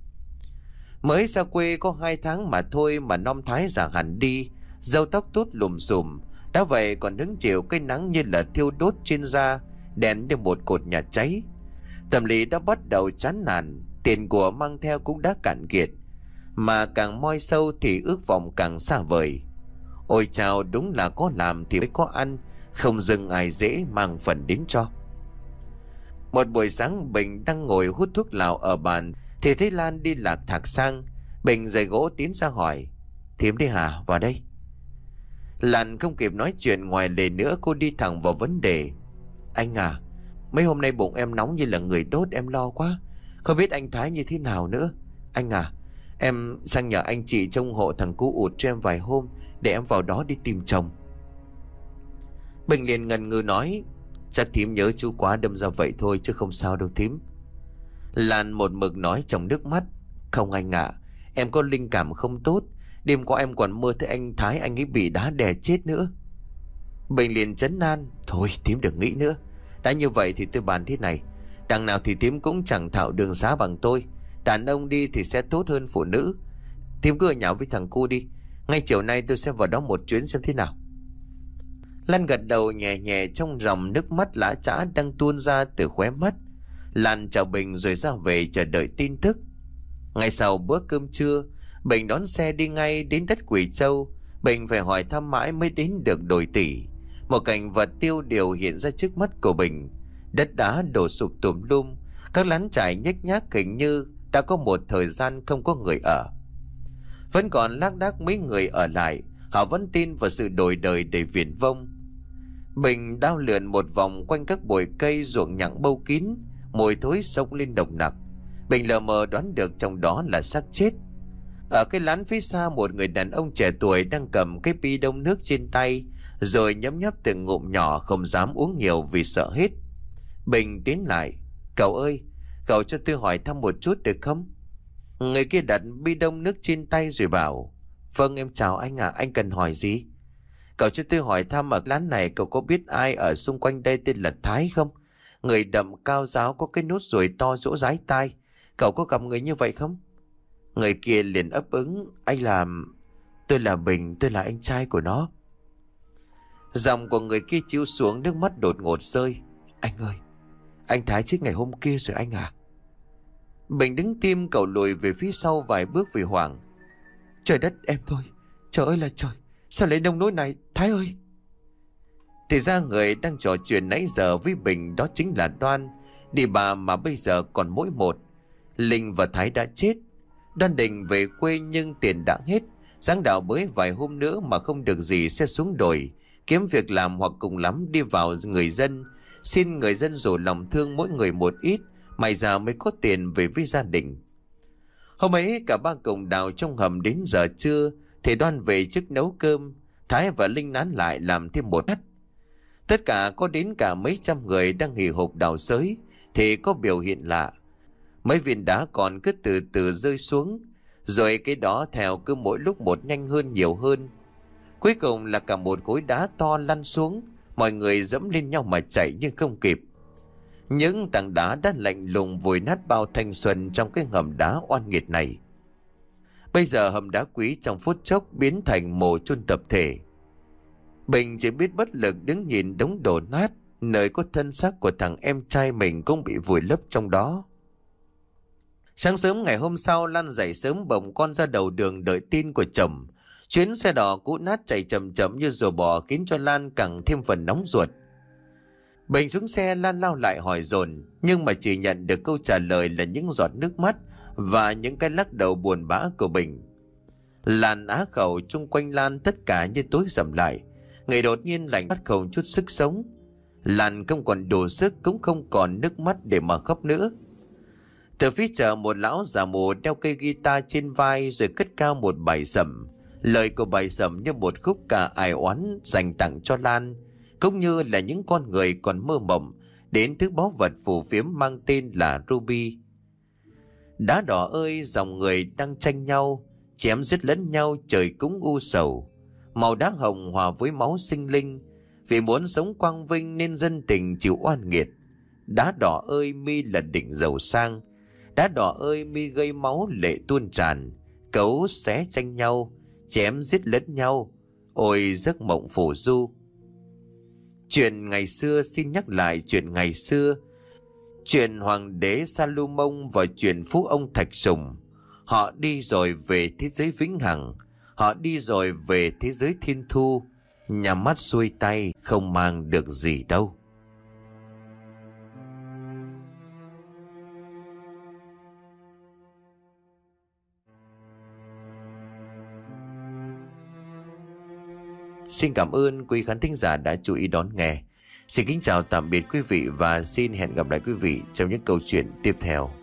Mới xa quê có hai tháng mà thôi mà nom thái già hẳn đi, râu tóc tốt lùm xùm, đã vậy còn hứng chịu cái nắng như là thiêu đốt trên da, đèn như một cột nhà cháy. Tâm lý đã bắt đầu chán nản, tiền của mang theo cũng đã cạn kiệt, mà càng moi sâu thì ước vọng càng xa vời. Ôi chao, đúng là có làm thì mới có ăn, không dừng ai dễ mang phần đến cho. Một buổi sáng Bình đang ngồi hút thuốc lào ở bàn thì thấy Lan đi lạc thạc sang. Bình giày gỗ tiến ra hỏi, thím đi hả, vào đây. Lan không kịp nói chuyện ngoài lề nữa, cô đi thẳng vào vấn đề. Anh à, mấy hôm nay bụng em nóng như là người đốt, em lo quá, không biết anh Thái như thế nào nữa. Anh à, em sang nhờ anh chị trông hộ thằng cu ụt cho em vài hôm, để em vào đó đi tìm chồng. Bình liền ngần ngừ nói, chắc thím nhớ chú quá đâm ra vậy thôi chứ không sao đâu thím. Lan một mực nói trong nước mắt, không anh ạ, à, em có linh cảm không tốt. Đêm qua em còn mơ thấy anh Thái anh ấy bị đá đè chết nữa. Bình liền trấn an, thôi thím đừng nghĩ nữa. Đã như vậy thì tôi bàn thế này, đằng nào thì thím cũng chẳng thạo đường xá bằng tôi. Đàn ông đi thì sẽ tốt hơn phụ nữ. Thím cứ ở nhà với thằng cu đi, ngay chiều nay tôi sẽ vào đó một chuyến xem thế nào. Lan gật đầu nhẹ nhẹ trong dòng nước mắt lã chã đang tuôn ra từ khóe mắt. Lan chào Bình rồi ra về chờ đợi tin tức. Ngay sau bữa cơm trưa, Bình đón xe đi ngay đến đất Quỷ Châu. Bình phải hỏi thăm mãi mới đến được đồi Tỷ. Một cảnh vật tiêu điều hiện ra trước mắt của Bình. Đất đá đổ sụp tùm lum, các lán trại nhếch nhác hình như đã có một thời gian không có người ở. Vẫn còn lác đác mấy người ở lại, họ vẫn tin vào sự đổi đời đầy viển vông. Bình đao lượn một vòng quanh các bụi cây ruộng nhặng bâu kín, mùi thối xông lên nồng nặc. Bình lờ mờ đoán được trong đó là xác chết. Ở cái lán phía xa, một người đàn ông trẻ tuổi đang cầm cái bi đông nước trên tay, rồi nhấm nháp từng ngụm nhỏ, không dám uống nhiều vì sợ hết. Bình tiến lại, cậu ơi, cậu cho tôi hỏi thăm một chút được không? Người kia đặt bi đông nước trên tay rồi bảo, vâng em chào anh ạ, à, anh cần hỏi gì? Cậu cho tôi hỏi thăm ở lán này cậu có biết ai ở xung quanh đây tên là Thái không? Người đậm cao ráo có cái nốt ruồi to rỗ rái tai. Cậu có gặp người như vậy không? Người kia liền ấp ứng, anh là... Tôi là Bình, tôi là anh trai của nó. Giọng của người kia chiếu xuống, nước mắt đột ngột rơi. Anh ơi, anh Thái chết ngày hôm kia rồi anh à? Bình đứng tim, cậu lùi về phía sau vài bước vì hoảng. Trời đất em thôi, trời ơi là trời, sao lại nông nỗi này, Thái ơi? Thì ra người đang trò chuyện nãy giờ với Bình đó chính là Đoan. Đi bà mà bây giờ còn mỗi một. Linh và Thái đã chết. Đoan định về quê nhưng tiền đã hết. Giáng đạo mới vài hôm nữa mà không được gì sẽ xuống đồi kiếm việc làm, hoặc cùng lắm đi vào người dân, xin người dân rủ lòng thương mỗi người một ít, may ra mới có tiền về với gia đình. Hôm ấy cả ba cùng đào trong hầm đến giờ trưa thì Đoan về trước nấu cơm. Thái và Linh nán lại làm thêm một hắt. Tất cả có đến cả mấy trăm người đang hì hục đào xới thì có biểu hiện lạ. Mấy viên đá còn cứ từ từ rơi xuống, rồi cái đó theo cứ mỗi lúc một nhanh hơn nhiều hơn. Cuối cùng là cả một khối đá to lăn xuống, mọi người dẫm lên nhau mà chạy nhưng không kịp. Những tảng đá đã lạnh lùng vùi nát bao thanh xuân trong cái hầm đá oan nghiệt này. Bây giờ hầm đá quý trong phút chốc biến thành mồ chôn tập thể. Bình chỉ biết bất lực đứng nhìn đống đổ nát, nơi có thân xác của thằng em trai mình cũng bị vùi lấp trong đó. Sáng sớm ngày hôm sau, Lan dậy sớm bồng con ra đầu đường đợi tin của chồng. Chuyến xe đỏ cũ nát chạy chậm chậm như rùa bò khiến cho Lan càng thêm phần nóng ruột. Bình xuống xe, Lan lao lại hỏi dồn, nhưng mà chỉ nhận được câu trả lời là những giọt nước mắt và những cái lắc đầu buồn bã của Bình. Lan á khẩu, chung quanh Lan tất cả như tối sầm lại. Người đột nhiên lạnh bắt không chút sức sống. Lan không còn đủ sức, cũng không còn nước mắt để mà khóc nữa. Từ phía chợ, một lão già mù đeo cây guitar trên vai rồi cất cao một bài sẩm. Lời của bài sẩm như một khúc ca ai oán dành tặng cho Lan, cũng như là những con người còn mơ mộng đến thứ báu vật phù phiếm mang tên là Ruby. Đá đỏ ơi, dòng người đang tranh nhau, chém giết lẫn nhau, trời cũng u sầu. Màu đá hồng hòa với máu sinh linh, vì muốn sống quang vinh nên dân tình chịu oan nghiệt. Đá đỏ ơi, mi là đỉnh giàu sang. Đá đỏ ơi, mi gây máu lệ tuôn tràn, cấu xé tranh nhau, chém giết lẫn nhau. Ôi giấc mộng phù du. Chuyện ngày xưa, xin nhắc lại chuyện ngày xưa. Chuyện hoàng đế Salomon và chuyện phú ông Thạch Sùng. Họ đi rồi về thế giới vĩnh hằng. Họ đi rồi về thế giới thiên thu. Nhắm mắt xuôi tay không mang được gì đâu. Xin cảm ơn quý khán thính giả đã chú ý đón nghe. Xin kính chào tạm biệt quý vị và xin hẹn gặp lại quý vị trong những câu chuyện tiếp theo.